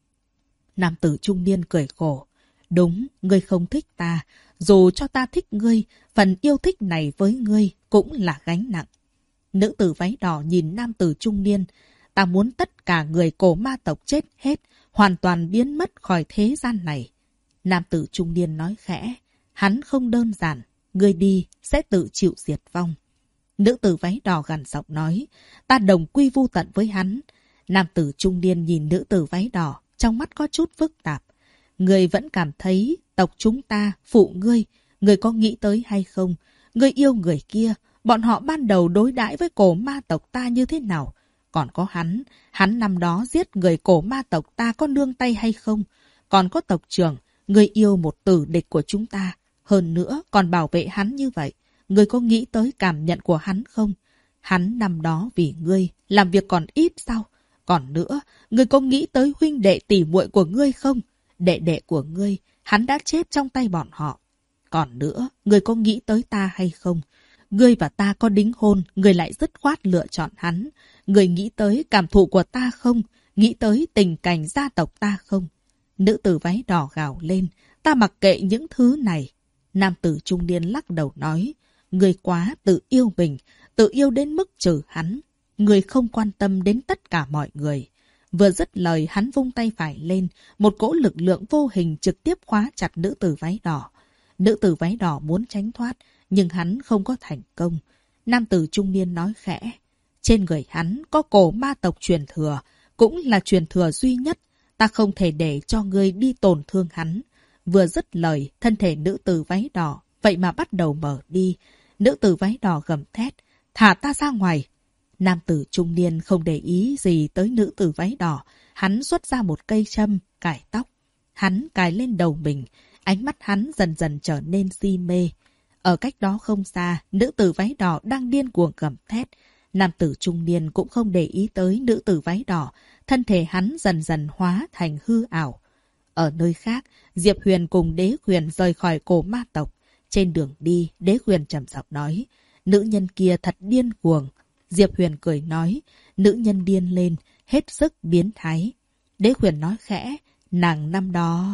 Nam tử trung niên cười khổ, đúng, ngươi không thích ta. Dù cho ta thích ngươi, phần yêu thích này với ngươi cũng là gánh nặng. Nữ tử váy đỏ nhìn nam tử trung niên, ta muốn tất cả người cổ ma tộc chết hết, hoàn toàn biến mất khỏi thế gian này. Nam tử trung niên nói khẽ, hắn không đơn giản, ngươi đi sẽ tự chịu diệt vong. Nữ tử váy đỏ gằn giọng nói, ta đồng quy vu tận với hắn. Nam tử trung niên nhìn nữ tử váy đỏ, trong mắt có chút phức tạp. Ngươi vẫn cảm thấy tộc chúng ta phụ ngươi, ngươi có nghĩ tới hay không? Ngươi yêu người kia, bọn họ ban đầu đối đãi với cổ ma tộc ta như thế nào? Còn có hắn năm đó giết người cổ ma tộc ta có nương tay hay không? Còn có tộc trưởng, ngươi yêu một tử địch của chúng ta, hơn nữa còn bảo vệ hắn như vậy. Ngươi có nghĩ tới cảm nhận của hắn không? Hắn năm đó vì ngươi làm việc còn ít sao? Còn nữa, ngươi có nghĩ tới huynh đệ tỷ muội của ngươi không? Đệ đệ của ngươi, hắn đã chết trong tay bọn họ. Còn nữa, ngươi có nghĩ tới ta hay không? Ngươi và ta có đính hôn, ngươi lại dứt khoát lựa chọn hắn. Ngươi nghĩ tới cảm thụ của ta không? Nghĩ tới tình cảnh gia tộc ta không? Nữ tử váy đỏ gào lên, ta mặc kệ những thứ này. Nam tử trung niên lắc đầu nói, ngươi quá tự yêu mình, tự yêu đến mức trừ hắn. Ngươi không quan tâm đến tất cả mọi người. Vừa dứt lời hắn vung tay phải lên, một cỗ lực lượng vô hình trực tiếp khóa chặt nữ tử váy đỏ. Nữ tử váy đỏ muốn tránh thoát, nhưng hắn không có thành công. Nam tử trung niên nói khẽ, trên người hắn có cổ ma tộc truyền thừa, cũng là truyền thừa duy nhất. Ta không thể để cho ngươi đi tổn thương hắn. Vừa dứt lời, thân thể nữ tử váy đỏ vậy mà bắt đầu mở đi. Nữ tử váy đỏ gầm thét, thả ta ra ngoài. Nam tử trung niên không để ý gì tới nữ tử váy đỏ. Hắn xuất ra một cây châm, cài tóc. Hắn cài lên đầu mình. Ánh mắt hắn dần dần trở nên si mê. Ở cách đó không xa, nữ tử váy đỏ đang điên cuồng gầm thét. Nam tử trung niên cũng không để ý tới nữ tử váy đỏ. Thân thể hắn dần dần hóa thành hư ảo. Ở nơi khác, Diệp Huyền cùng Đế Huyền rời khỏi cổ ma tộc. Trên đường đi, Đế Huyền trầm giọng nói, nữ nhân kia thật điên cuồng. Diệp Huyền cười nói, nữ nhân điên lên, hết sức biến thái. Đế Huyền nói khẽ, nàng năm đó...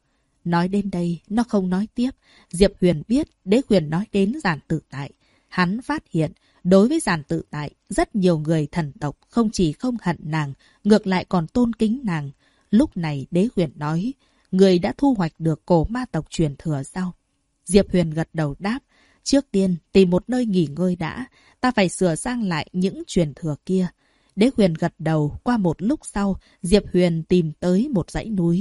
Nói đến đây, nó không nói tiếp. Diệp Huyền biết Đế Huyền nói đến Giản Tự Tại. Hắn phát hiện, đối với Giản Tự Tại, rất nhiều người thần tộc không chỉ không hận nàng, ngược lại còn tôn kính nàng. Lúc này Đế Huyền nói, người đã thu hoạch được cổ ma tộc truyền thừa sao? Diệp Huyền gật đầu đáp, trước tiên tìm một nơi nghỉ ngơi đã, ta phải sửa sang lại những truyền thừa kia. Đế Huyền gật đầu, qua một lúc sau, Diệp Huyền tìm tới một dãy núi.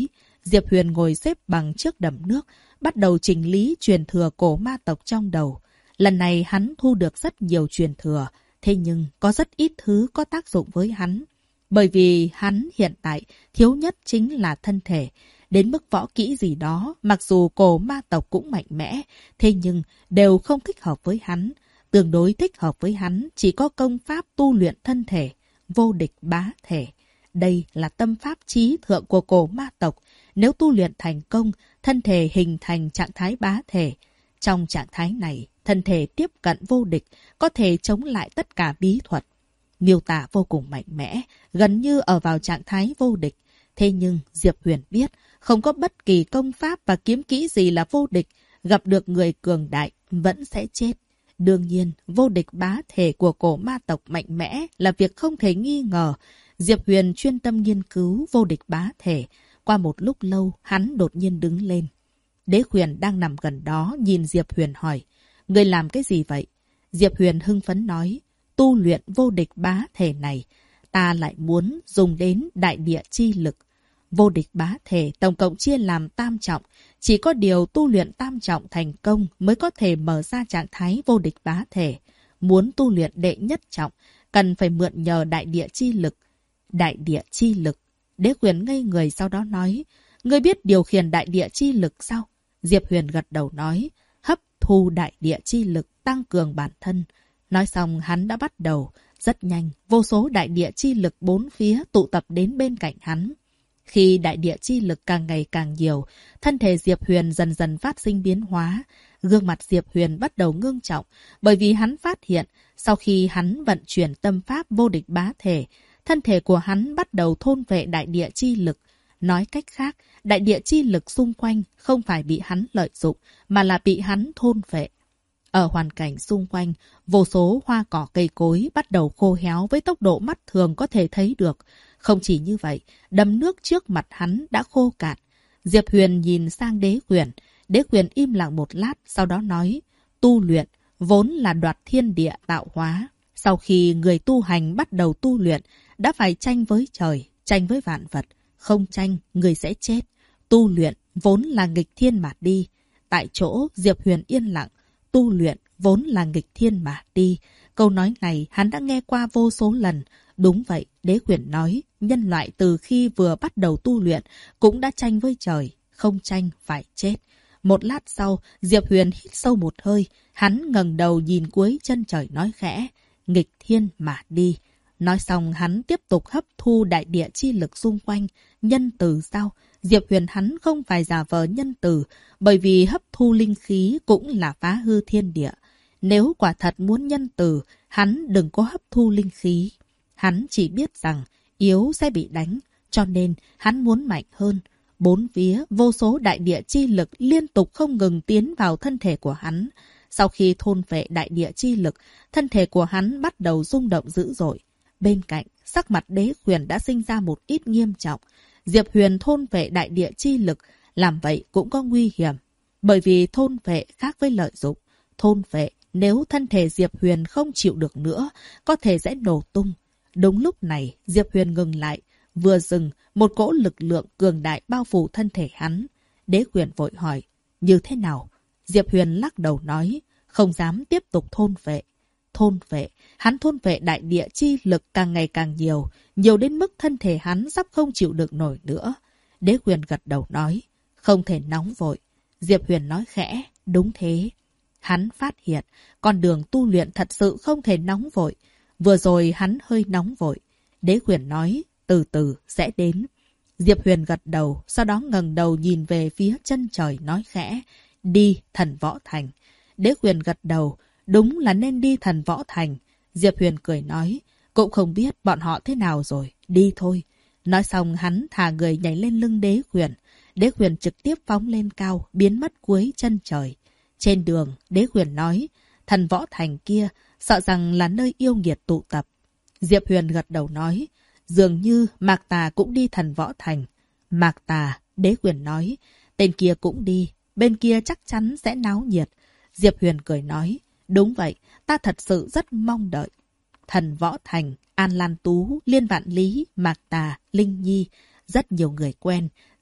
Diệp Huyền ngồi xếp bằng trước đầm nước, bắt đầu chỉnh lý truyền thừa cổ ma tộc trong đầu. Lần này hắn thu được rất nhiều truyền thừa, thế nhưng có rất ít thứ có tác dụng với hắn. Bởi vì hắn hiện tại thiếu nhất chính là thân thể. Đến mức võ kỹ gì đó, mặc dù cổ ma tộc cũng mạnh mẽ, thế nhưng đều không thích hợp với hắn. Tương đối thích hợp với hắn chỉ có công pháp tu luyện thân thể, vô địch bá thể. Đây là tâm pháp chí thượng của cổ ma tộc. Nếu tu luyện thành công, thân thể hình thành trạng thái bá thể. Trong trạng thái này, thân thể tiếp cận vô địch, có thể chống lại tất cả bí thuật. Miêu tả vô cùng mạnh mẽ, gần như ở vào trạng thái vô địch. Thế nhưng Diệp Huyền biết, không có bất kỳ công pháp và kiếm kỹ gì là vô địch, gặp được người cường đại vẫn sẽ chết. Đương nhiên, vô địch bá thể của cổ ma tộc mạnh mẽ là việc không thể nghi ngờ. Diệp Huyền chuyên tâm nghiên cứu vô địch bá thể. Qua một lúc lâu, hắn đột nhiên đứng lên. Đế Huyền đang nằm gần đó, nhìn Diệp Huyền hỏi, người làm cái gì vậy? Diệp Huyền hưng phấn nói, tu luyện vô địch bá thể này, ta lại muốn dùng đến đại địa chi lực. Vô địch bá thể tổng cộng chia làm tam trọng, chỉ có điều tu luyện tam trọng thành công mới có thể mở ra trạng thái vô địch bá thể. Muốn tu luyện đệ nhất trọng, cần phải mượn nhờ đại địa chi lực. Đại địa chi lực. Đế Huyền ngây người sau đó nói, ngươi biết điều khiển đại địa chi lực sao? Diệp Huyền gật đầu nói, hấp thu đại địa chi lực tăng cường bản thân. Nói xong hắn đã bắt đầu. Rất nhanh, vô số đại địa chi lực bốn phía tụ tập đến bên cạnh hắn. Khi đại địa chi lực càng ngày càng nhiều, thân thể Diệp Huyền dần dần phát sinh biến hóa. Gương mặt Diệp Huyền bắt đầu ngưng trọng, bởi vì hắn phát hiện, sau khi hắn vận chuyển tâm pháp vô địch bá thể, thân thể của hắn bắt đầu thôn vệ đại địa chi lực. Nói cách khác, đại địa chi lực xung quanh không phải bị hắn lợi dụng, mà là bị hắn thôn vệ. Ở hoàn cảnh xung quanh, vô số hoa cỏ cây cối bắt đầu khô héo với tốc độ mắt thường có thể thấy được. Không chỉ như vậy, đầm nước trước mặt hắn đã khô cạn. Diệp Huyền nhìn sang Đế Huyền. Đế Huyền im lặng một lát, sau đó nói, tu luyện vốn là đoạt thiên địa tạo hóa. Sau khi người tu hành bắt đầu tu luyện, đã phải tranh với trời, tranh với vạn vật. Không tranh, người sẽ chết. Tu luyện vốn là nghịch thiên mà đi. Tại chỗ, Diệp Huyền yên lặng. Tu luyện vốn là nghịch thiên mà đi. Câu nói này hắn đã nghe qua vô số lần. Đúng vậy, Đế Huyền nói, nhân loại từ khi vừa bắt đầu tu luyện cũng đã tranh với trời. Không tranh phải chết. Một lát sau, Diệp Huyền hít sâu một hơi. Hắn ngẩng đầu nhìn cuối chân trời nói khẽ, nghịch thiên mà đi. Nói xong hắn tiếp tục hấp thu đại địa chi lực xung quanh. Nhân từ sao? Diệp Huyền hắn không phải giả vờ nhân từ, bởi vì hấp thu linh khí cũng là phá hư thiên địa. Nếu quả thật muốn nhân từ, hắn đừng có hấp thu linh khí. Hắn chỉ biết rằng yếu sẽ bị đánh, cho nên hắn muốn mạnh hơn. Bốn phía, vô số đại địa chi lực liên tục không ngừng tiến vào thân thể của hắn. Sau khi thôn phệ đại địa chi lực, thân thể của hắn bắt đầu rung động dữ dội. Bên cạnh, sắc mặt Đế Huyền đã sinh ra một ít nghiêm trọng. Diệp Huyền thôn phệ đại địa chi lực, làm vậy cũng có nguy hiểm. Bởi vì thôn phệ khác với lợi dụng. Thôn phệ, nếu thân thể Diệp Huyền không chịu được nữa, có thể sẽ nổ tung. Đúng lúc này, Diệp Huyền ngừng lại. Vừa dừng, một cỗ lực lượng cường đại bao phủ thân thể hắn. Đế Huyền vội hỏi, như thế nào? Diệp Huyền lắc đầu nói, không dám tiếp tục thôn phệ. Thôn phệ, hắn thôn phệ đại địa chi lực càng ngày càng nhiều, nhiều đến mức thân thể hắn sắp không chịu được nổi nữa. Đế Huyền gật đầu nói, không thể nóng vội. Diệp Huyền nói khẽ, đúng thế. Hắn phát hiện, con đường tu luyện thật sự không thể nóng vội. Vừa rồi hắn hơi nóng vội. Đế Huyền nói, từ từ sẽ đến. Diệp Huyền gật đầu, sau đó ngẩng đầu nhìn về phía chân trời nói khẽ, đi Thần Võ Thành. Đế Huyền gật đầu, đúng là nên đi Thần Võ Thành. Diệp Huyền cười nói, cũng không biết bọn họ thế nào rồi, đi thôi. Nói xong hắn thả người nhảy lên lưng Đế Huyền. Đế Huyền trực tiếp phóng lên cao, biến mất cuối chân trời. Trên đường, Đế Huyền nói, Thần Võ Thành kia, sợ rằng là nơi yêu nghiệt tụ tập. Diệp Huyền gật đầu nói, dường như Mạc Tà cũng đi Thần Võ Thành. Mạc Tà, Đế Huyền nói, tên kia cũng đi, bên kia chắc chắn sẽ náo nhiệt. Diệp Huyền cười nói, đúng vậy, ta thật sự rất mong đợi. Thần Võ Thành, An Lan Tú, Liên Vạn Lý, Mạc Tà, Linh Nhi, rất nhiều người quen.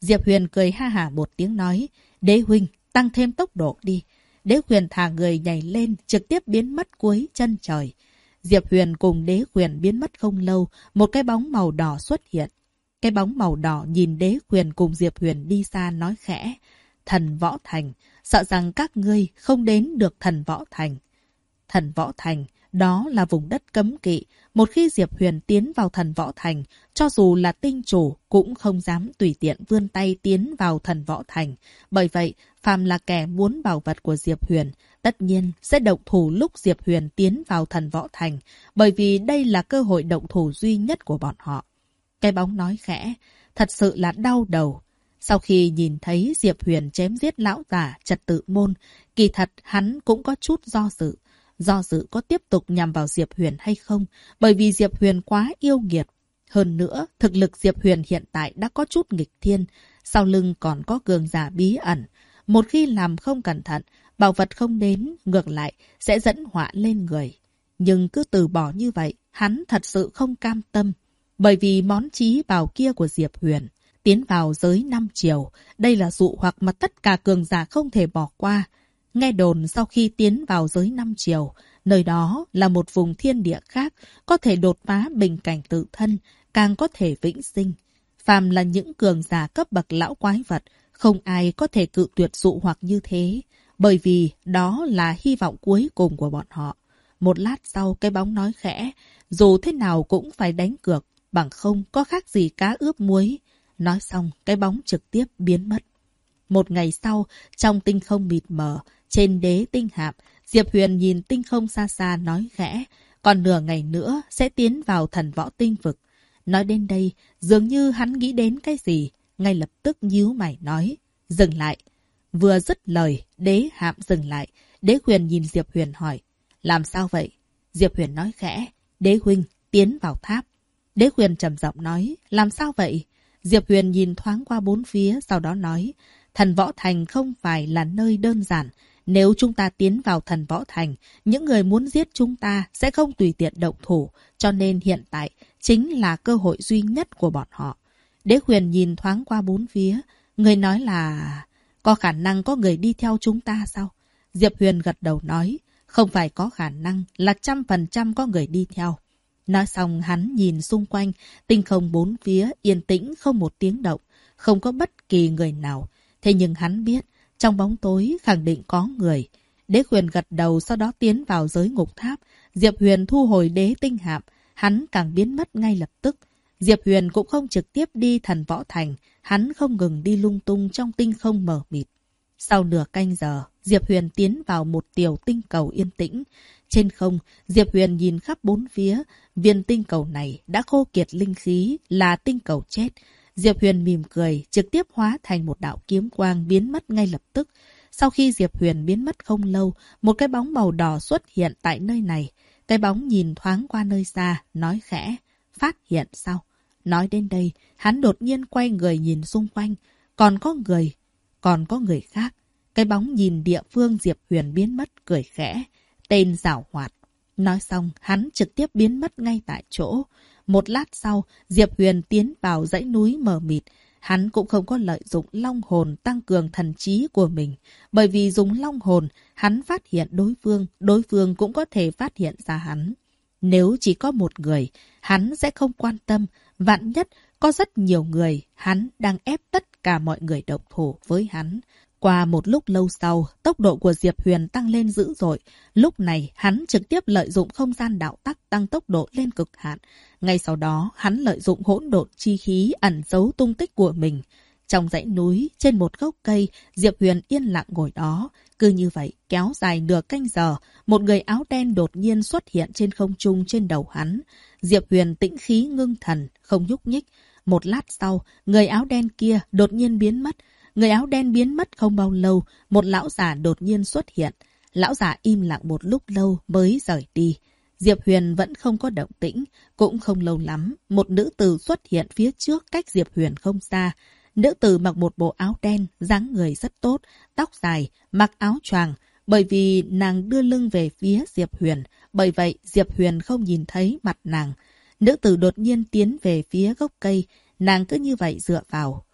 Diệp Huyền cười ha hả một tiếng nói, Đế huynh, tăng thêm tốc độ đi. Đế Huyền thả người nhảy lên, trực tiếp biến mất cuối chân trời. Diệp Huyền cùng Đế Huyền biến mất không lâu, một cái bóng màu đỏ xuất hiện. Cái bóng màu đỏ nhìn Đế Huyền cùng Diệp Huyền đi xa nói khẽ, Thần Võ Thành, sợ rằng các ngươi không đến được Thần Võ Thành. Thần Võ Thành, đó là vùng đất cấm kỵ. Một khi Diệp Huyền tiến vào Thần Võ Thành, cho dù là tinh chủ cũng không dám tùy tiện vươn tay tiến vào Thần Võ Thành. Bởi vậy, phàm là kẻ muốn bảo vật của Diệp Huyền, tất nhiên sẽ động thủ lúc Diệp Huyền tiến vào Thần Võ Thành, bởi vì đây là cơ hội động thủ duy nhất của bọn họ. Cái bóng nói khẽ, thật sự là đau đầu. Sau khi nhìn thấy Diệp Huyền chém giết lão giả Trật Tự Môn, kỳ thật hắn cũng có chút do dự. Do dự có tiếp tục nhằm vào Diệp Huyền hay không, bởi vì Diệp Huyền quá yêu nghiệt. Hơn nữa, thực lực Diệp Huyền hiện tại đã có chút nghịch thiên, sau lưng còn có cường giả bí ẩn. Một khi làm không cẩn thận, bảo vật không đến, ngược lại sẽ dẫn họa lên người. Nhưng cứ từ bỏ như vậy, hắn thật sự không cam tâm. Bởi vì món chí bảo kia của Diệp Huyền, tiến vào giới 5 chiều, đây là dụ hoặc mà tất cả cường giả không thể bỏ qua. Nghe đồn sau khi tiến vào giới 5 chiều, nơi đó là một vùng thiên địa khác, có thể đột phá bình cảnh tự thân, càng có thể vĩnh sinh. Phàm là những cường giả cấp bậc lão quái vật, không ai có thể cự tuyệt dụ hoặc như thế, bởi vì đó là hy vọng cuối cùng của bọn họ. Một lát sau, cái bóng nói khẽ, dù thế nào cũng phải đánh cược, bằng không có khác gì cá ướp muối. Nói xong, cái bóng trực tiếp biến mất. Một ngày sau, trong tinh không mịt mờ, trên đế tinh hạp, Diệp Huyền nhìn tinh không xa xa nói khẽ, còn nửa ngày nữa sẽ tiến vào Thần Võ Tinh Vực. Nói đến đây, dường như hắn nghĩ đến cái gì, ngay lập tức nhíu mày nói, dừng lại. Vừa dứt lời, đế hạm dừng lại, Đế Huyền nhìn Diệp Huyền hỏi, làm sao vậy? Diệp Huyền nói khẽ, Đế huynh, tiến vào tháp. Đế Huyền trầm giọng nói, làm sao vậy? Diệp Huyền nhìn thoáng qua bốn phía, sau đó nói, Thần Võ Thành không phải là nơi đơn giản. Nếu chúng ta tiến vào Thần Võ Thành, những người muốn giết chúng ta sẽ không tùy tiện động thủ, cho nên hiện tại chính là cơ hội duy nhất của bọn họ. Đế Huyền nhìn thoáng qua bốn phía, người nói là có khả năng có người đi theo chúng ta sao? Diệp Huyền gật đầu nói, không phải có khả năng, là 100% có người đi theo. Nói xong hắn nhìn xung quanh, tinh không bốn phía yên tĩnh không một tiếng động, không có bất kỳ người nào. Thế nhưng hắn biết, trong bóng tối khẳng định có người. Đế Huyền gật đầu sau đó tiến vào giới ngục tháp. Diệp Huyền thu hồi đế tinh hạm, hắn càng biến mất ngay lập tức. Diệp Huyền cũng không trực tiếp đi Thần Võ Thành, hắn không ngừng đi lung tung trong tinh không mờ mịt. Sau nửa canh giờ, Diệp Huyền tiến vào một tiểu tinh cầu yên tĩnh. Trên không, Diệp Huyền nhìn khắp bốn phía, viên tinh cầu này đã khô kiệt linh khí, là tinh cầu chết. Diệp Huyền mỉm cười, trực tiếp hóa thành một đạo kiếm quang biến mất ngay lập tức. Sau khi Diệp Huyền biến mất không lâu, một cái bóng màu đỏ xuất hiện tại nơi này. Cái bóng nhìn thoáng qua nơi xa, nói khẽ, phát hiện sao? Nói đến đây, hắn đột nhiên quay người nhìn xung quanh. Còn có người khác. Cái bóng nhìn địa phương Diệp Huyền biến mất, cười khẽ. Tên giảo hoạt. Nói xong, hắn trực tiếp biến mất ngay tại chỗ. Một lát sau, Diệp Huyền tiến vào dãy núi mờ mịt. Hắn cũng không có lợi dụng long hồn tăng cường thần trí của mình. Bởi vì dùng long hồn, hắn phát hiện đối phương cũng có thể phát hiện ra hắn. Nếu chỉ có một người, hắn sẽ không quan tâm. Vạn nhất, có rất nhiều người, hắn đang ép tất cả mọi người động thủ với hắn. Qua một lúc lâu sau, tốc độ của Diệp Huyền tăng lên dữ dội. Lúc này, hắn trực tiếp lợi dụng không gian đạo tắc tăng tốc độ lên cực hạn. Ngay sau đó, hắn lợi dụng hỗn độn chi khí ẩn giấu tung tích của mình. Trong dãy núi, trên một gốc cây, Diệp Huyền yên lặng ngồi đó. Cứ như vậy, kéo dài nửa canh giờ, một người áo đen đột nhiên xuất hiện trên không trung trên đầu hắn. Diệp Huyền tĩnh khí ngưng thần, không nhúc nhích. Một lát sau, người áo đen kia đột nhiên biến mất. Người áo đen biến mất không bao lâu, một lão giả đột nhiên xuất hiện. Lão giả im lặng một lúc lâu mới rời đi. Diệp Huyền vẫn không có động tĩnh, cũng không lâu lắm. Một nữ tử xuất hiện phía trước cách Diệp Huyền không xa. Nữ tử mặc một bộ áo đen, dáng người rất tốt, tóc dài, mặc áo choàng. Bởi vì nàng đưa lưng về phía Diệp Huyền, bởi vậy Diệp Huyền không nhìn thấy mặt nàng. Nữ tử đột nhiên tiến về phía gốc cây, nàng cứ như vậy dựa vào,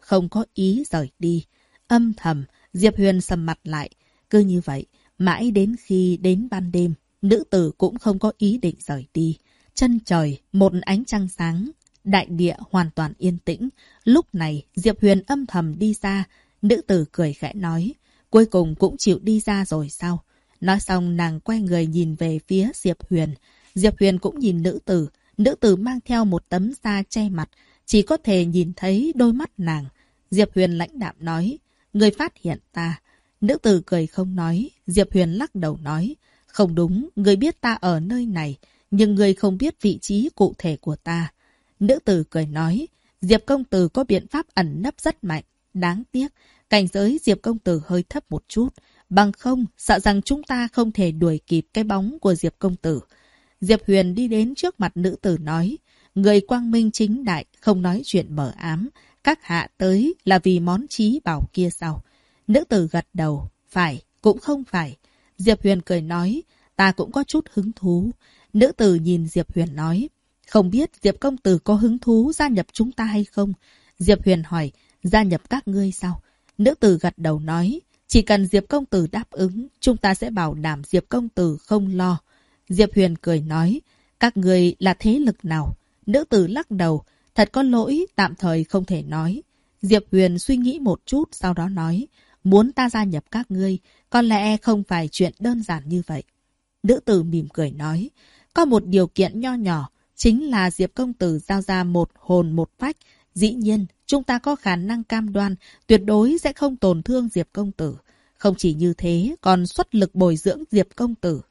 không có ý rời đi. Âm thầm, Diệp Huyền sầm mặt lại. Cứ như vậy, mãi đến khi đến ban đêm, nữ tử cũng không có ý định rời đi. Chân trời, một ánh trăng sáng, đại địa hoàn toàn yên tĩnh. Lúc này, Diệp Huyền âm thầm đi ra. Nữ tử cười khẽ nói, cuối cùng cũng chịu đi ra rồi sao? Nói xong nàng quay người nhìn về phía Diệp Huyền. Diệp Huyền cũng nhìn nữ tử mang theo một tấm da che mặt, chỉ có thể nhìn thấy đôi mắt nàng. Diệp Huyền lãnh đạm nói, người phát hiện ta. Nữ tử cười không nói, Diệp Huyền lắc đầu nói, không đúng, người biết ta ở nơi này, nhưng người không biết vị trí cụ thể của ta. Nữ tử cười nói, Diệp công tử có biện pháp ẩn nấp rất mạnh, đáng tiếc, cảnh giới Diệp công tử hơi thấp một chút, bằng không, sợ rằng chúng ta không thể đuổi kịp cái bóng của Diệp công tử. Diệp Huyền đi đến trước mặt nữ tử nói, người quang minh chính đại, không nói chuyện mờ ám, các hạ tới là vì món trí bảo kia sao? Nữ tử gật đầu, phải, cũng không phải. Diệp Huyền cười nói, ta cũng có chút hứng thú. Nữ tử nhìn Diệp Huyền nói, không biết Diệp công tử có hứng thú gia nhập chúng ta hay không? Diệp Huyền hỏi, gia nhập các ngươi sao? Nữ tử gật đầu nói, chỉ cần Diệp công tử đáp ứng, chúng ta sẽ bảo đảm Diệp công tử không lo. Diệp Huyền cười nói, các ngươi là thế lực nào? Nữ tử lắc đầu, thật có lỗi, tạm thời không thể nói. Diệp Huyền suy nghĩ một chút, sau đó nói, muốn ta gia nhập các ngươi, có lẽ không phải chuyện đơn giản như vậy. Nữ tử mỉm cười nói, có một điều kiện nho nhỏ, chính là Diệp công tử giao ra một hồn một phách. Dĩ nhiên, chúng ta có khả năng cam đoan, tuyệt đối sẽ không tổn thương Diệp công tử. Không chỉ như thế, còn xuất lực bồi dưỡng Diệp công tử.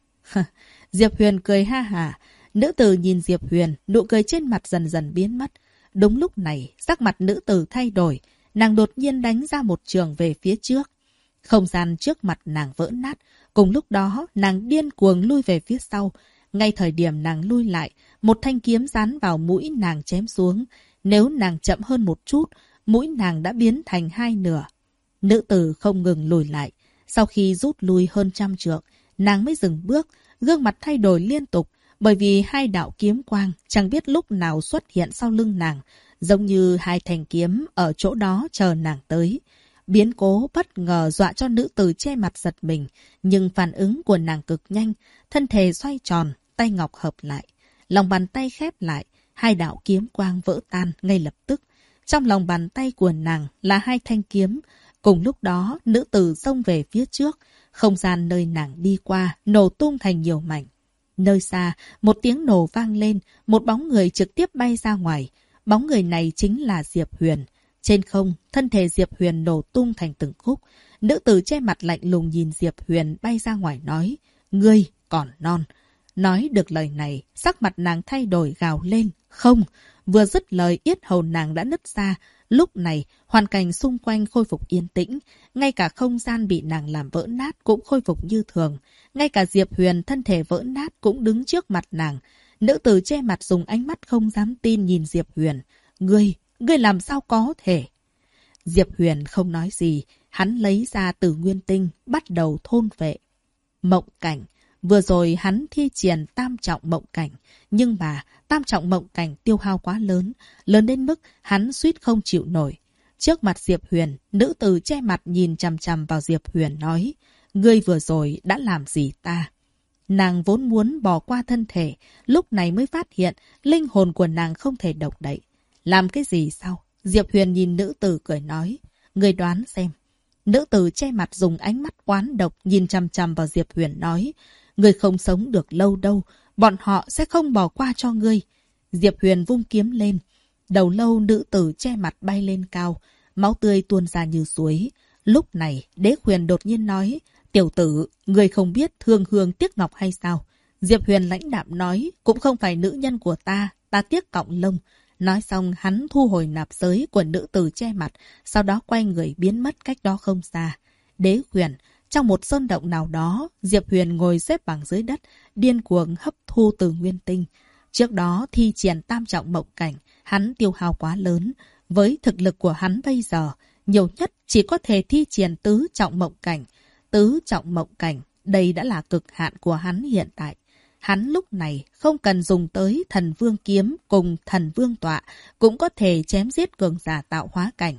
Diệp Huyền cười ha hả. Nữ tử nhìn Diệp Huyền, nụ cười trên mặt dần dần biến mất. Đúng lúc này, sắc mặt nữ tử thay đổi. Nàng đột nhiên đánh ra một trường về phía trước. Không gian trước mặt nàng vỡ nát. Cùng lúc đó, nàng điên cuồng lui về phía sau. Ngay thời điểm nàng lui lại, một thanh kiếm dán vào mũi nàng chém xuống. Nếu nàng chậm hơn một chút, mũi nàng đã biến thành hai nửa. Nữ tử không ngừng lùi lại. Sau khi rút lui hơn 100 trượng, nàng mới dừng bước, gương mặt thay đổi liên tục. Bởi vì hai đạo kiếm quang chẳng biết lúc nào xuất hiện sau lưng nàng, giống như hai thanh kiếm ở chỗ đó chờ nàng tới. Biến cố bất ngờ dọa cho nữ tử che mặt giật mình, nhưng phản ứng của nàng cực nhanh, thân thể xoay tròn, tay ngọc hợp lại. Lòng bàn tay khép lại, hai đạo kiếm quang vỡ tan ngay lập tức. Trong lòng bàn tay của nàng là hai thanh kiếm. Cùng lúc đó, nữ tử xông về phía trước, không gian nơi nàng đi qua nổ tung thành nhiều mảnh. Nơi xa, một tiếng nổ vang lên, một bóng người trực tiếp bay ra ngoài. Bóng người này chính là Diệp Huyền. Trên không, thân thể Diệp Huyền nổ tung thành từng khúc. Nữ tử che mặt lạnh lùng nhìn Diệp Huyền bay ra ngoài nói, ngươi còn non. Nói được lời này, sắc mặt nàng thay đổi gào lên, không. Vừa dứt lời, yết hầu nàng đã nứt ra. Lúc này, hoàn cảnh xung quanh khôi phục yên tĩnh. Ngay cả không gian bị nàng làm vỡ nát cũng khôi phục như thường. Ngay cả Diệp Huyền thân thể vỡ nát cũng đứng trước mặt nàng. Nữ tử che mặt dùng ánh mắt không dám tin nhìn Diệp Huyền. Ngươi làm sao có thể? Diệp Huyền không nói gì. Hắn lấy ra Tử Nguyên Tinh, bắt đầu thôn vệ. Mộng cảnh. Vừa rồi hắn thi triển tam trọng mộng cảnh. Nhưng mà tam trọng mộng cảnh tiêu hao quá lớn. Lớn đến mức hắn suýt không chịu nổi. Trước mặt Diệp Huyền, nữ tử che mặt nhìn chằm chằm vào Diệp Huyền nói, ngươi vừa rồi đã làm gì ta? Nàng vốn muốn bỏ qua thân thể, lúc này mới phát hiện linh hồn của nàng không thể động đậy. Làm cái gì sao? Diệp Huyền nhìn nữ tử cười nói, ngươi đoán xem. Nữ tử che mặt dùng ánh mắt oán độc nhìn chằm chằm vào Diệp Huyền nói, ngươi không sống được lâu đâu, bọn họ sẽ không bỏ qua cho ngươi. Diệp Huyền vung kiếm lên. Đầu lâu nữ tử che mặt bay lên cao, máu tươi tuôn ra như suối. Lúc này, Đế Huyền đột nhiên nói, tiểu tử, người không biết thương hương tiếc ngọc hay sao? Diệp Huyền lãnh đạm nói, cũng không phải nữ nhân của ta tiếc cọng lông. Nói xong, hắn thu hồi nạp giới của nữ tử che mặt, sau đó quay người biến mất cách đó không xa. Đế Huyền, trong một sơn động nào đó, Diệp Huyền ngồi xếp bằng dưới đất, điên cuồng hấp thu Tử Nguyên Tinh. Trước đó thi triển tam trọng mộng cảnh, hắn tiêu hao quá lớn. Với thực lực của hắn bây giờ, nhiều nhất chỉ có thể thi triển tứ trọng mộng cảnh. Tứ trọng mộng cảnh, đây đã là cực hạn của hắn hiện tại. Hắn lúc này không cần dùng tới thần vương kiếm cùng thần vương tọa, cũng có thể chém giết cường giả tạo hóa cảnh.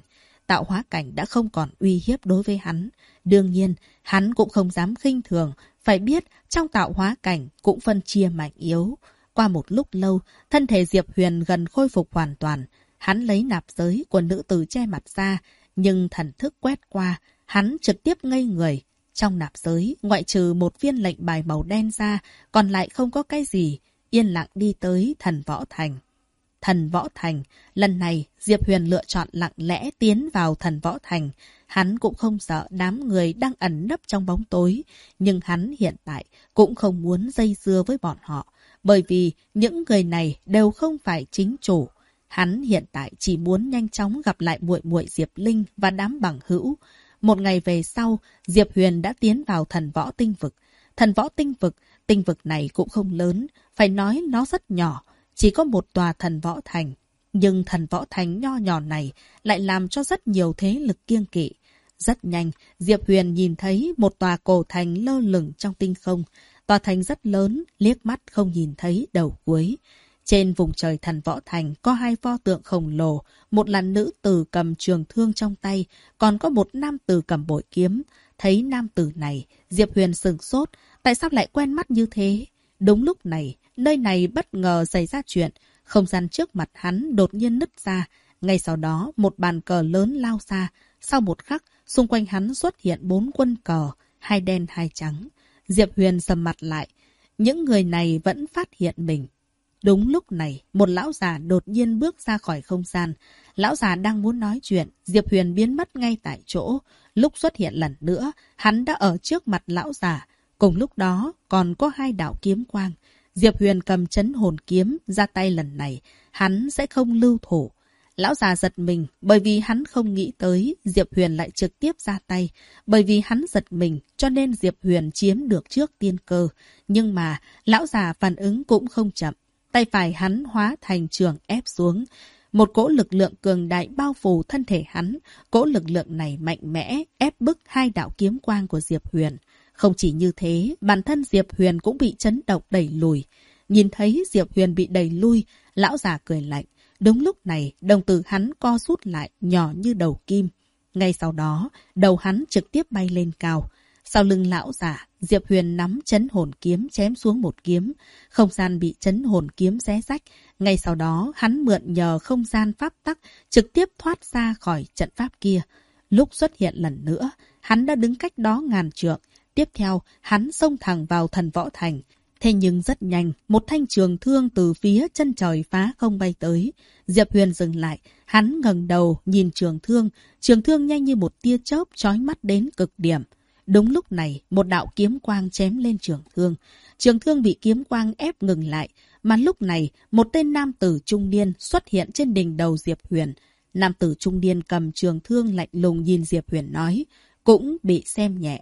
tạo hóa cảnh đã không còn uy hiếp đối với hắn. Đương nhiên, hắn cũng không dám khinh thường, phải biết trong tạo hóa cảnh cũng phân chia mạnh yếu. Qua một lúc lâu, thân thể Diệp Huyền gần khôi phục hoàn toàn. Hắn lấy nạp giới của nữ tử che mặt ra, nhưng thần thức quét qua, hắn trực tiếp ngây người. Trong nạp giới, ngoại trừ một viên lệnh bài màu đen ra, còn lại không có cái gì, yên lặng đi tới Thần Võ Thành. Thần Võ Thành, lần này Diệp Huyền lựa chọn lặng lẽ tiến vào Thần Võ Thành. Hắn cũng không sợ đám người đang ẩn nấp trong bóng tối, nhưng hắn hiện tại cũng không muốn dây dưa với bọn họ, bởi vì những người này đều không phải chính chủ. Hắn hiện tại chỉ muốn nhanh chóng gặp lại muội muội Diệp Linh và đám bằng hữu. Một ngày về sau, Diệp Huyền đã tiến vào Thần Võ Tinh Vực. Thần Võ tinh vực này cũng không lớn, phải nói nó rất nhỏ, chỉ có một tòa Thần Võ Thành. Nhưng Thần Võ Thành nho nhỏ này lại làm cho rất nhiều thế lực kiêng kỵ. Rất nhanh, Diệp Huyền nhìn thấy một tòa cổ thành lơ lửng trong tinh không. Tòa thành rất lớn, liếc mắt không nhìn thấy đầu cuối. Trên vùng trời Thần Võ Thành có hai pho tượng khổng lồ, một là nữ tử cầm trường thương trong tay, còn có một nam tử cầm bội kiếm. Thấy nam tử này, Diệp Huyền sửng sốt, tại sao lại quen mắt như thế? Đúng lúc này, nơi này bất ngờ xảy ra chuyện, không gian trước mặt hắn đột nhiên nứt ra. Ngay sau đó, một bàn cờ lớn lao ra. Sau một khắc, xung quanh hắn xuất hiện 4 quân cờ, hai đen hai trắng. Diệp Huyền sầm mặt lại. Những người này vẫn phát hiện mình. Đúng lúc này, một lão già đột nhiên bước ra khỏi không gian. Lão già đang muốn nói chuyện, Diệp Huyền biến mất ngay tại chỗ. Lúc xuất hiện lần nữa, hắn đã ở trước mặt lão già. Cùng lúc đó, còn có hai đạo kiếm quang. Diệp Huyền cầm trấn hồn kiếm ra tay lần này, hắn sẽ không lưu thủ. Lão già giật mình, bởi vì hắn không nghĩ tới Diệp Huyền lại trực tiếp ra tay. Bởi vì hắn giật mình, cho nên Diệp Huyền chiếm được trước tiên cơ. Nhưng mà, lão già phản ứng cũng không chậm. Tay phải hắn hóa thành trường ép xuống. Một cỗ lực lượng cường đại bao phủ thân thể hắn. Cỗ lực lượng này mạnh mẽ, ép bức hai đạo kiếm quang của Diệp Huyền. Không chỉ như thế, bản thân Diệp Huyền cũng bị chấn động đẩy lùi. Nhìn thấy Diệp Huyền bị đẩy lui, lão già cười lạnh. Đúng lúc này, đồng tử hắn co rút lại, nhỏ như đầu kim. Ngay sau đó, đầu hắn trực tiếp bay lên cao. Sau lưng lão già, Diệp Huyền nắm trấn hồn kiếm chém xuống một kiếm. Không gian bị trấn hồn kiếm xé rách. Ngay sau đó, hắn mượn nhờ không gian pháp tắc, trực tiếp thoát ra khỏi trận pháp kia. Lúc xuất hiện lần nữa, hắn đã đứng cách đó ngàn trượng. Tiếp theo, hắn xông thẳng vào Thần Võ Thành. Thế nhưng rất nhanh, một thanh trường thương từ phía chân trời phá không bay tới. Diệp Huyền dừng lại, hắn ngẩng đầu nhìn trường thương nhanh như một tia chớp chói mắt đến cực điểm. Đúng lúc này, một đạo kiếm quang chém lên trường thương bị kiếm quang ép ngừng lại, mà lúc này, một tên nam tử trung niên xuất hiện trên đỉnh đầu Diệp Huyền. Nam tử trung niên cầm trường thương lạnh lùng nhìn Diệp Huyền nói, cũng bị xem nhẹ.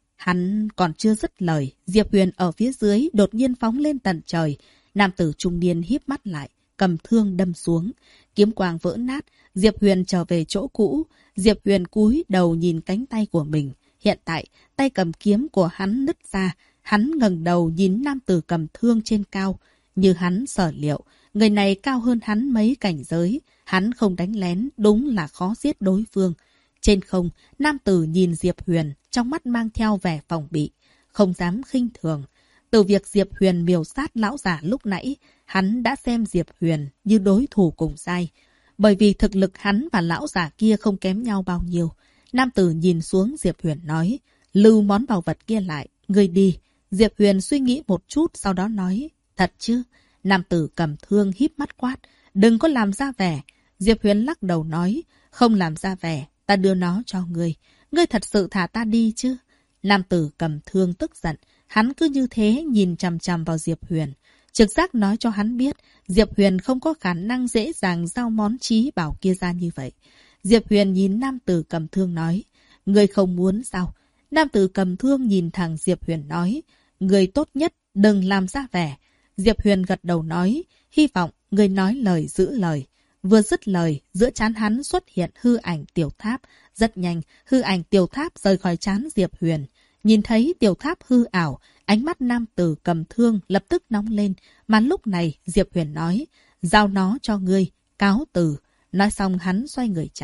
Hắn còn chưa dứt lời, Diệp Huyền ở phía dưới đột nhiên phóng lên tận trời. Nam tử trung niên híp mắt lại, cầm thương đâm xuống. Kiếm quang vỡ nát, Diệp Huyền trở về chỗ cũ. Diệp Huyền cúi đầu nhìn cánh tay của mình. Hiện tại, tay cầm kiếm của hắn nứt ra. Hắn ngẩng đầu nhìn nam tử cầm thương trên cao. Như hắn sở liệu, người này cao hơn hắn mấy cảnh giới. Hắn không đánh lén, đúng là khó giết đối phương. Trên không, nam tử nhìn Diệp Huyền, trong mắt mang theo vẻ phòng bị, không dám khinh thường. Từ việc Diệp Huyền miểu sát lão giả lúc nãy, hắn đã xem Diệp Huyền như đối thủ cùng giai. Bởi vì thực lực hắn và lão giả kia không kém nhau bao nhiêu. Nam tử nhìn xuống Diệp Huyền nói, lưu món bảo vật kia lại, ngươi đi. Diệp Huyền suy nghĩ một chút sau đó nói, thật chứ? Nam tử cầm thương híp mắt quát, đừng có làm ra vẻ. Diệp Huyền lắc đầu nói, không làm ra vẻ, ta đưa nó cho ngươi. Ngươi thật sự thả ta đi chứ? Nam tử cầm thương tức giận, hắn cứ như thế nhìn chằm chằm vào Diệp Huyền. Trực giác nói cho hắn biết, Diệp Huyền không có khả năng dễ dàng giao món trí bảo kia ra như vậy. Diệp Huyền nhìn nam tử cầm thương nói, ngươi không muốn sao? Nam tử cầm thương nhìn thẳng Diệp Huyền nói, ngươi tốt nhất đừng làm ra vẻ. Diệp Huyền gật đầu nói, hy vọng ngươi nói lời giữ lời. Vừa dứt lời, giữa trán hắn xuất hiện hư ảnh tiểu tháp. Rất nhanh, hư ảnh tiểu tháp rời khỏi trán Diệp Huyền. Nhìn thấy tiểu tháp hư ảo, ánh mắt nam tử cầm thương lập tức nóng lên. Mà lúc này, Diệp Huyền nói, giao nó cho ngươi, cáo từ. Nói xong hắn xoay người chạy.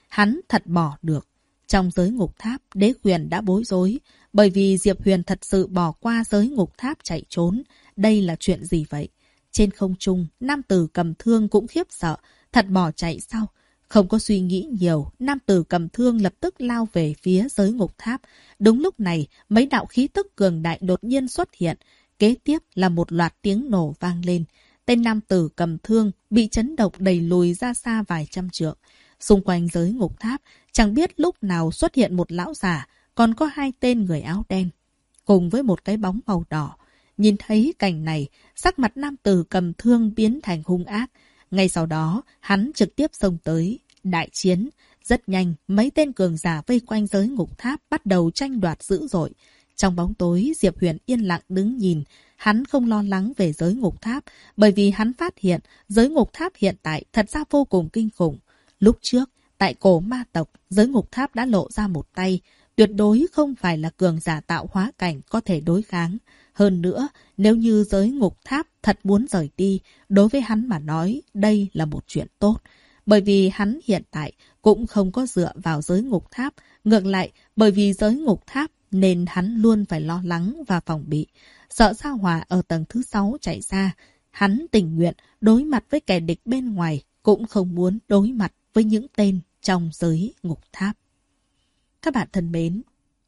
hắn thật bỏ được. Trong giới ngục tháp, Đế Huyền đã bối rối, bởi vì Diệp Huyền thật sự bỏ qua giới ngục tháp chạy trốn. Đây là chuyện gì vậy? Trên không trung, nam tử cầm thương cũng khiếp sợ, thật bỏ chạy sao? Không có suy nghĩ nhiều, nam tử cầm thương lập tức lao về phía giới ngục tháp. Đúng lúc này, mấy đạo khí tức cường đại đột nhiên xuất hiện. Kế tiếp là một loạt tiếng nổ vang lên. Tên nam tử cầm thương bị chấn động đẩy lùi ra xa vài trăm trượng. Xung quanh giới ngục tháp, chẳng biết lúc nào xuất hiện một lão già, còn có hai tên người áo đen, cùng với một cái bóng màu đỏ. Nhìn thấy cảnh này, sắc mặt nam tử cầm thương biến thành hung ác. Ngay sau đó, hắn trực tiếp xông tới. Đại chiến. Rất nhanh, mấy tên cường giả vây quanh giới ngục tháp bắt đầu tranh đoạt dữ dội. Trong bóng tối, Diệp Huyền yên lặng đứng nhìn. Hắn không lo lắng về giới ngục tháp, bởi vì hắn phát hiện giới ngục tháp hiện tại thật ra vô cùng kinh khủng. Lúc trước, tại cổ ma tộc, giới ngục tháp đã lộ ra một tay. Tuyệt đối không phải là cường giả tạo hóa cảnh có thể đối kháng. Hơn nữa, nếu như giới ngục tháp thật muốn rời đi, đối với hắn mà nói, đây là một chuyện tốt. Bởi vì hắn hiện tại cũng không có dựa vào giới ngục tháp. Ngược lại, bởi vì giới ngục tháp nên hắn luôn phải lo lắng và phòng bị. Sợ Gia Hỏa ở tầng thứ 6 chạy ra. Hắn tình nguyện đối mặt với kẻ địch bên ngoài, cũng không muốn đối mặt với những tên trong giới ngục tháp. Các bạn thân mến!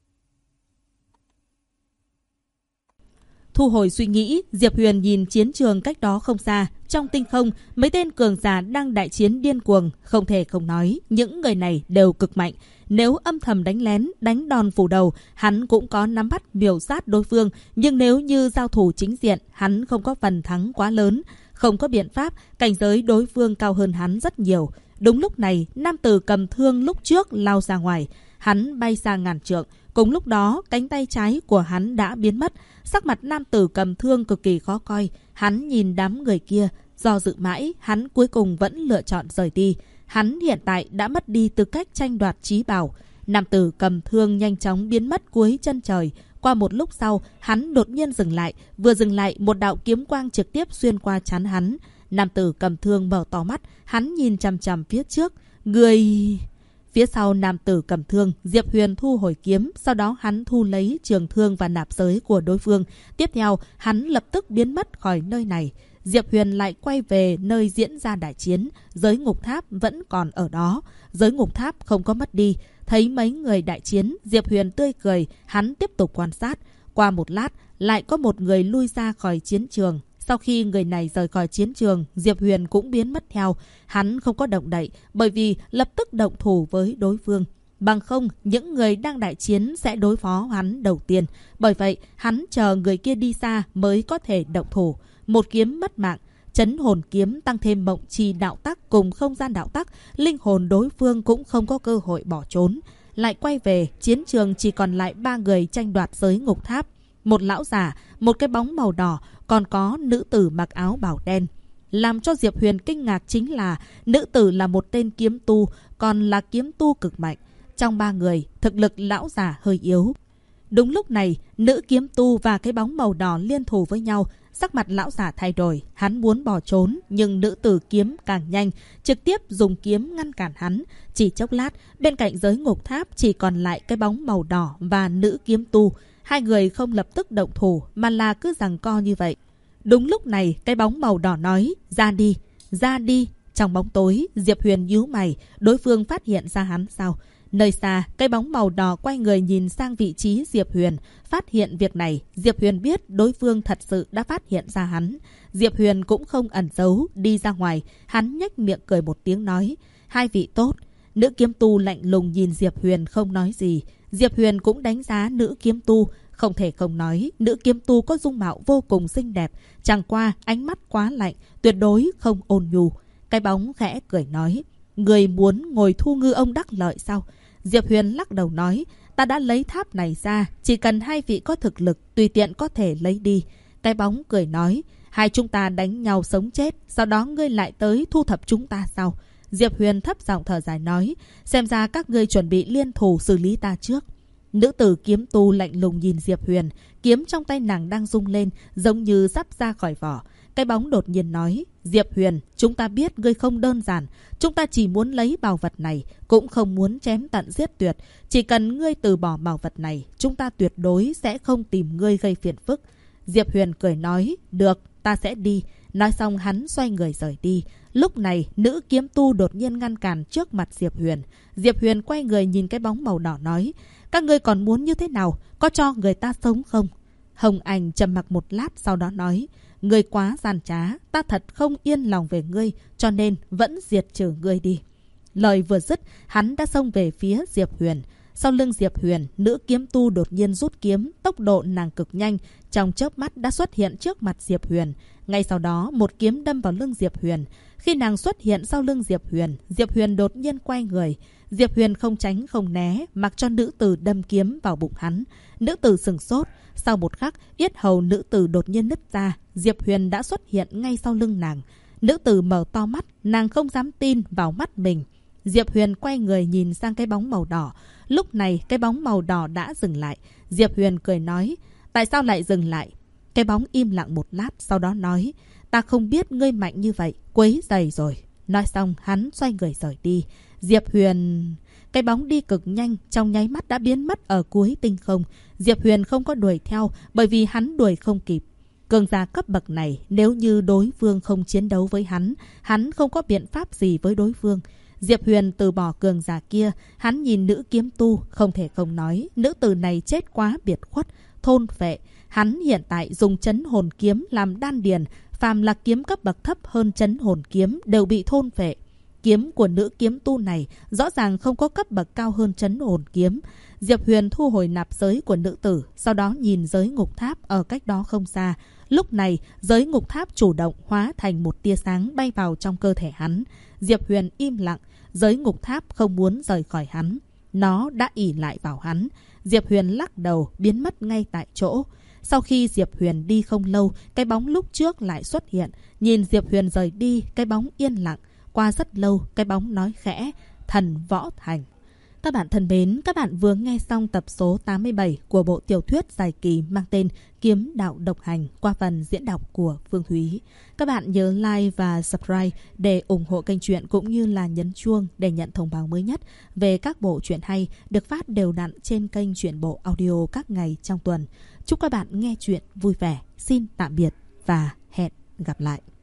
Thu hồi suy nghĩ, Diệp Huyền nhìn chiến trường cách đó không xa. Trong tinh không, mấy tên cường giả đang đại chiến điên cuồng. Không thể không nói, những người này đều cực mạnh. Nếu âm thầm đánh lén, đánh đòn phủ đầu, hắn cũng có nắm bắt miểu sát đối phương. Nhưng nếu như giao thủ chính diện, hắn không có phần thắng quá lớn. Không có biện pháp, cảnh giới đối phương cao hơn hắn rất nhiều. Đúng lúc này, nam tử cầm thương lúc trước lao ra ngoài. Hắn bay xa ngàn trượng. Cùng lúc đó, cánh tay trái của hắn đã biến mất. Sắc mặt nam tử cầm thương cực kỳ khó coi. Hắn nhìn đám người kia. Do dự mãi, hắn cuối cùng vẫn lựa chọn rời đi. Hắn hiện tại đã mất đi tư cách tranh đoạt chí bảo. Nam tử cầm thương nhanh chóng biến mất cuối chân trời. Qua một lúc sau, hắn đột nhiên dừng lại. Vừa dừng lại, một đạo kiếm quang trực tiếp xuyên qua trán hắn. Nam tử cầm thương mở to mắt. Hắn nhìn chằm chằm phía trước. Người... Phía sau nam tử cầm thương, Diệp Huyền thu hồi kiếm, sau đó hắn thu lấy trường thương và nạp giới của đối phương. Tiếp theo, hắn lập tức biến mất khỏi nơi này. Diệp Huyền lại quay về nơi diễn ra đại chiến. Giới ngục tháp vẫn còn ở đó. Giới ngục tháp không có mất đi. Thấy mấy người đại chiến, Diệp Huyền tươi cười, hắn tiếp tục quan sát. Qua một lát, lại có một người lui ra khỏi chiến trường. Sau khi người này rời khỏi chiến trường, Diệp Huyền cũng biến mất theo. Hắn không có động đậy, bởi vì lập tức động thủ với đối phương. Bằng không, những người đang đại chiến sẽ đối phó hắn đầu tiên. Bởi vậy, hắn chờ người kia đi xa mới có thể động thủ. Một kiếm mất mạng, chấn hồn kiếm tăng thêm mộng trì đạo tắc cùng không gian đạo tắc. Linh hồn đối phương cũng không có cơ hội bỏ trốn. Lại quay về, chiến trường chỉ còn lại 3 người tranh đoạt giới ngục tháp. Một lão già, một cái bóng màu đỏ, còn có nữ tử mặc áo bào đen. Làm cho Diệp Huyền kinh ngạc chính là nữ tử là một tên kiếm tu, còn là kiếm tu cực mạnh. Trong 3 người, thực lực lão già hơi yếu. Đúng lúc này, nữ kiếm tu và cái bóng màu đỏ liên thủ với nhau. Sắc mặt lão già thay đổi, hắn muốn bỏ trốn, nhưng nữ tử kiếm càng nhanh, trực tiếp dùng kiếm ngăn cản hắn. Chỉ chốc lát, bên cạnh giới ngục tháp chỉ còn lại cái bóng màu đỏ và nữ kiếm tu. Hai người không lập tức động thủ, mà là cứ giằng co như vậy. Đúng lúc này, cái bóng màu đỏ nói, ra đi, ra đi. Trong bóng tối, Diệp Huyền nhíu mày, đối phương phát hiện ra hắn sao? Nơi xa, cái bóng màu đỏ quay người nhìn sang vị trí Diệp Huyền. Phát hiện việc này, Diệp Huyền biết đối phương thật sự đã phát hiện ra hắn. Diệp Huyền cũng không ẩn giấu, đi ra ngoài. Hắn nhếch miệng cười một tiếng nói, hai vị tốt. Nữ kiếm tu lạnh lùng nhìn Diệp Huyền không nói gì. Diệp Huyền cũng đánh giá nữ kiếm tu. Không thể không nói, nữ kiếm tu có dung mạo vô cùng xinh đẹp. Chẳng qua ánh mắt quá lạnh, tuyệt đối không ôn nhu. Cái bóng khẽ cười nói, người muốn ngồi thu ngư ông đắc lợi sao? Diệp Huyền lắc đầu nói, ta đã lấy tháp này ra, chỉ cần hai vị có thực lực, tùy tiện có thể lấy đi. Cái bóng cười nói, hai chúng ta đánh nhau sống chết, sau đó ngươi lại tới thu thập chúng ta sao? Diệp Huyền thấp giọng thở dài nói, xem ra các ngươi chuẩn bị liên thủ xử lý ta trước. Nữ tử kiếm tu lạnh lùng nhìn Diệp Huyền, kiếm trong tay nàng đang rung lên, giống như sắp ra khỏi vỏ. Cái bóng đột nhiên nói, Diệp Huyền, chúng ta biết ngươi không đơn giản. Chúng ta chỉ muốn lấy bảo vật này, cũng không muốn chém tận giết tuyệt. Chỉ cần ngươi từ bỏ bảo vật này, chúng ta tuyệt đối sẽ không tìm ngươi gây phiền phức. Diệp Huyền cười nói, được, ta sẽ đi. Nói xong hắn xoay người rời đi. Lúc này, nữ kiếm tu đột nhiên ngăn cản trước mặt Diệp Huyền. Diệp Huyền quay người nhìn cái bóng màu đỏ nói, các ngươi còn muốn như thế nào? Có cho người ta sống không? Hồng Anh trầm mặc một lát sau đó nói, ngươi quá gian trá, ta thật không yên lòng về ngươi, cho nên vẫn diệt trừ ngươi đi. Lời vừa dứt, hắn đã xông về phía Diệp Huyền. Sau lưng Diệp Huyền, nữ kiếm tu đột nhiên rút kiếm, tốc độ nàng cực nhanh, trong chớp mắt đã xuất hiện trước mặt Diệp Huyền. Ngay sau đó, một kiếm đâm vào lưng Diệp Huyền. Khi nàng xuất hiện sau lưng Diệp Huyền đột nhiên quay người. Diệp Huyền không tránh không né, mặc cho nữ tử đâm kiếm vào bụng hắn. Nữ tử sừng sốt. Sau một khắc, yết hầu nữ tử đột nhiên nứt ra. Diệp Huyền đã xuất hiện ngay sau lưng nàng. Nữ tử mở to mắt, nàng không dám tin vào mắt mình. Diệp Huyền quay người nhìn sang cái bóng màu đỏ. Lúc này, cái bóng màu đỏ đã dừng lại. Diệp Huyền cười nói, tại sao lại dừng lại? Cái bóng im lặng một lát, sau đó nói, ta không biết ngươi mạnh như vậy, quấy rầy rồi. Nói xong, hắn xoay người rời đi. Diệp Huyền... Cái bóng đi cực nhanh, trong nháy mắt đã biến mất ở cuối tinh không. Diệp Huyền không có đuổi theo, bởi vì hắn đuổi không kịp. Cường giả cấp bậc này, nếu như đối phương không chiến đấu với hắn không có biện pháp gì với đối phương. Diệp Huyền từ bỏ cường giả kia, hắn nhìn nữ kiếm tu, không thể không nói, nữ tử này chết quá biệt khuất, thôn phệ. Hắn hiện tại dùng chấn hồn kiếm làm đan điền, phàm là kiếm cấp bậc thấp hơn chấn hồn kiếm đều bị thôn phệ. Kiếm của nữ kiếm tu này rõ ràng không có cấp bậc cao hơn chấn hồn kiếm. Diệp Huyền thu hồi nạp giới của nữ tử, sau đó nhìn giới ngục tháp ở cách đó không xa. Lúc này, giới ngục tháp chủ động hóa thành một tia sáng bay vào trong cơ thể hắn. Diệp Huyền im lặng, giới ngục tháp không muốn rời khỏi hắn. Nó đã ỷ lại vào hắn. Diệp Huyền lắc đầu, biến mất ngay tại chỗ. Sau khi Diệp Huyền đi không lâu, cái bóng lúc trước lại xuất hiện. Nhìn Diệp Huyền rời đi, cái bóng yên lặng. Qua rất lâu, cái bóng nói khẽ, thần võ thành. Các bạn thân mến, các bạn vừa nghe xong tập số 87 của bộ tiểu thuyết dài kỳ mang tên Kiếm đạo độc hành qua phần diễn đọc của Phương Thúy. Các bạn nhớ like và subscribe để ủng hộ kênh truyện cũng như là nhấn chuông để nhận thông báo mới nhất về các bộ truyện hay được phát đều đặn trên kênh Truyện Bộ Audio các ngày trong tuần. Chúc các bạn nghe truyện vui vẻ. Xin tạm biệt và hẹn gặp lại.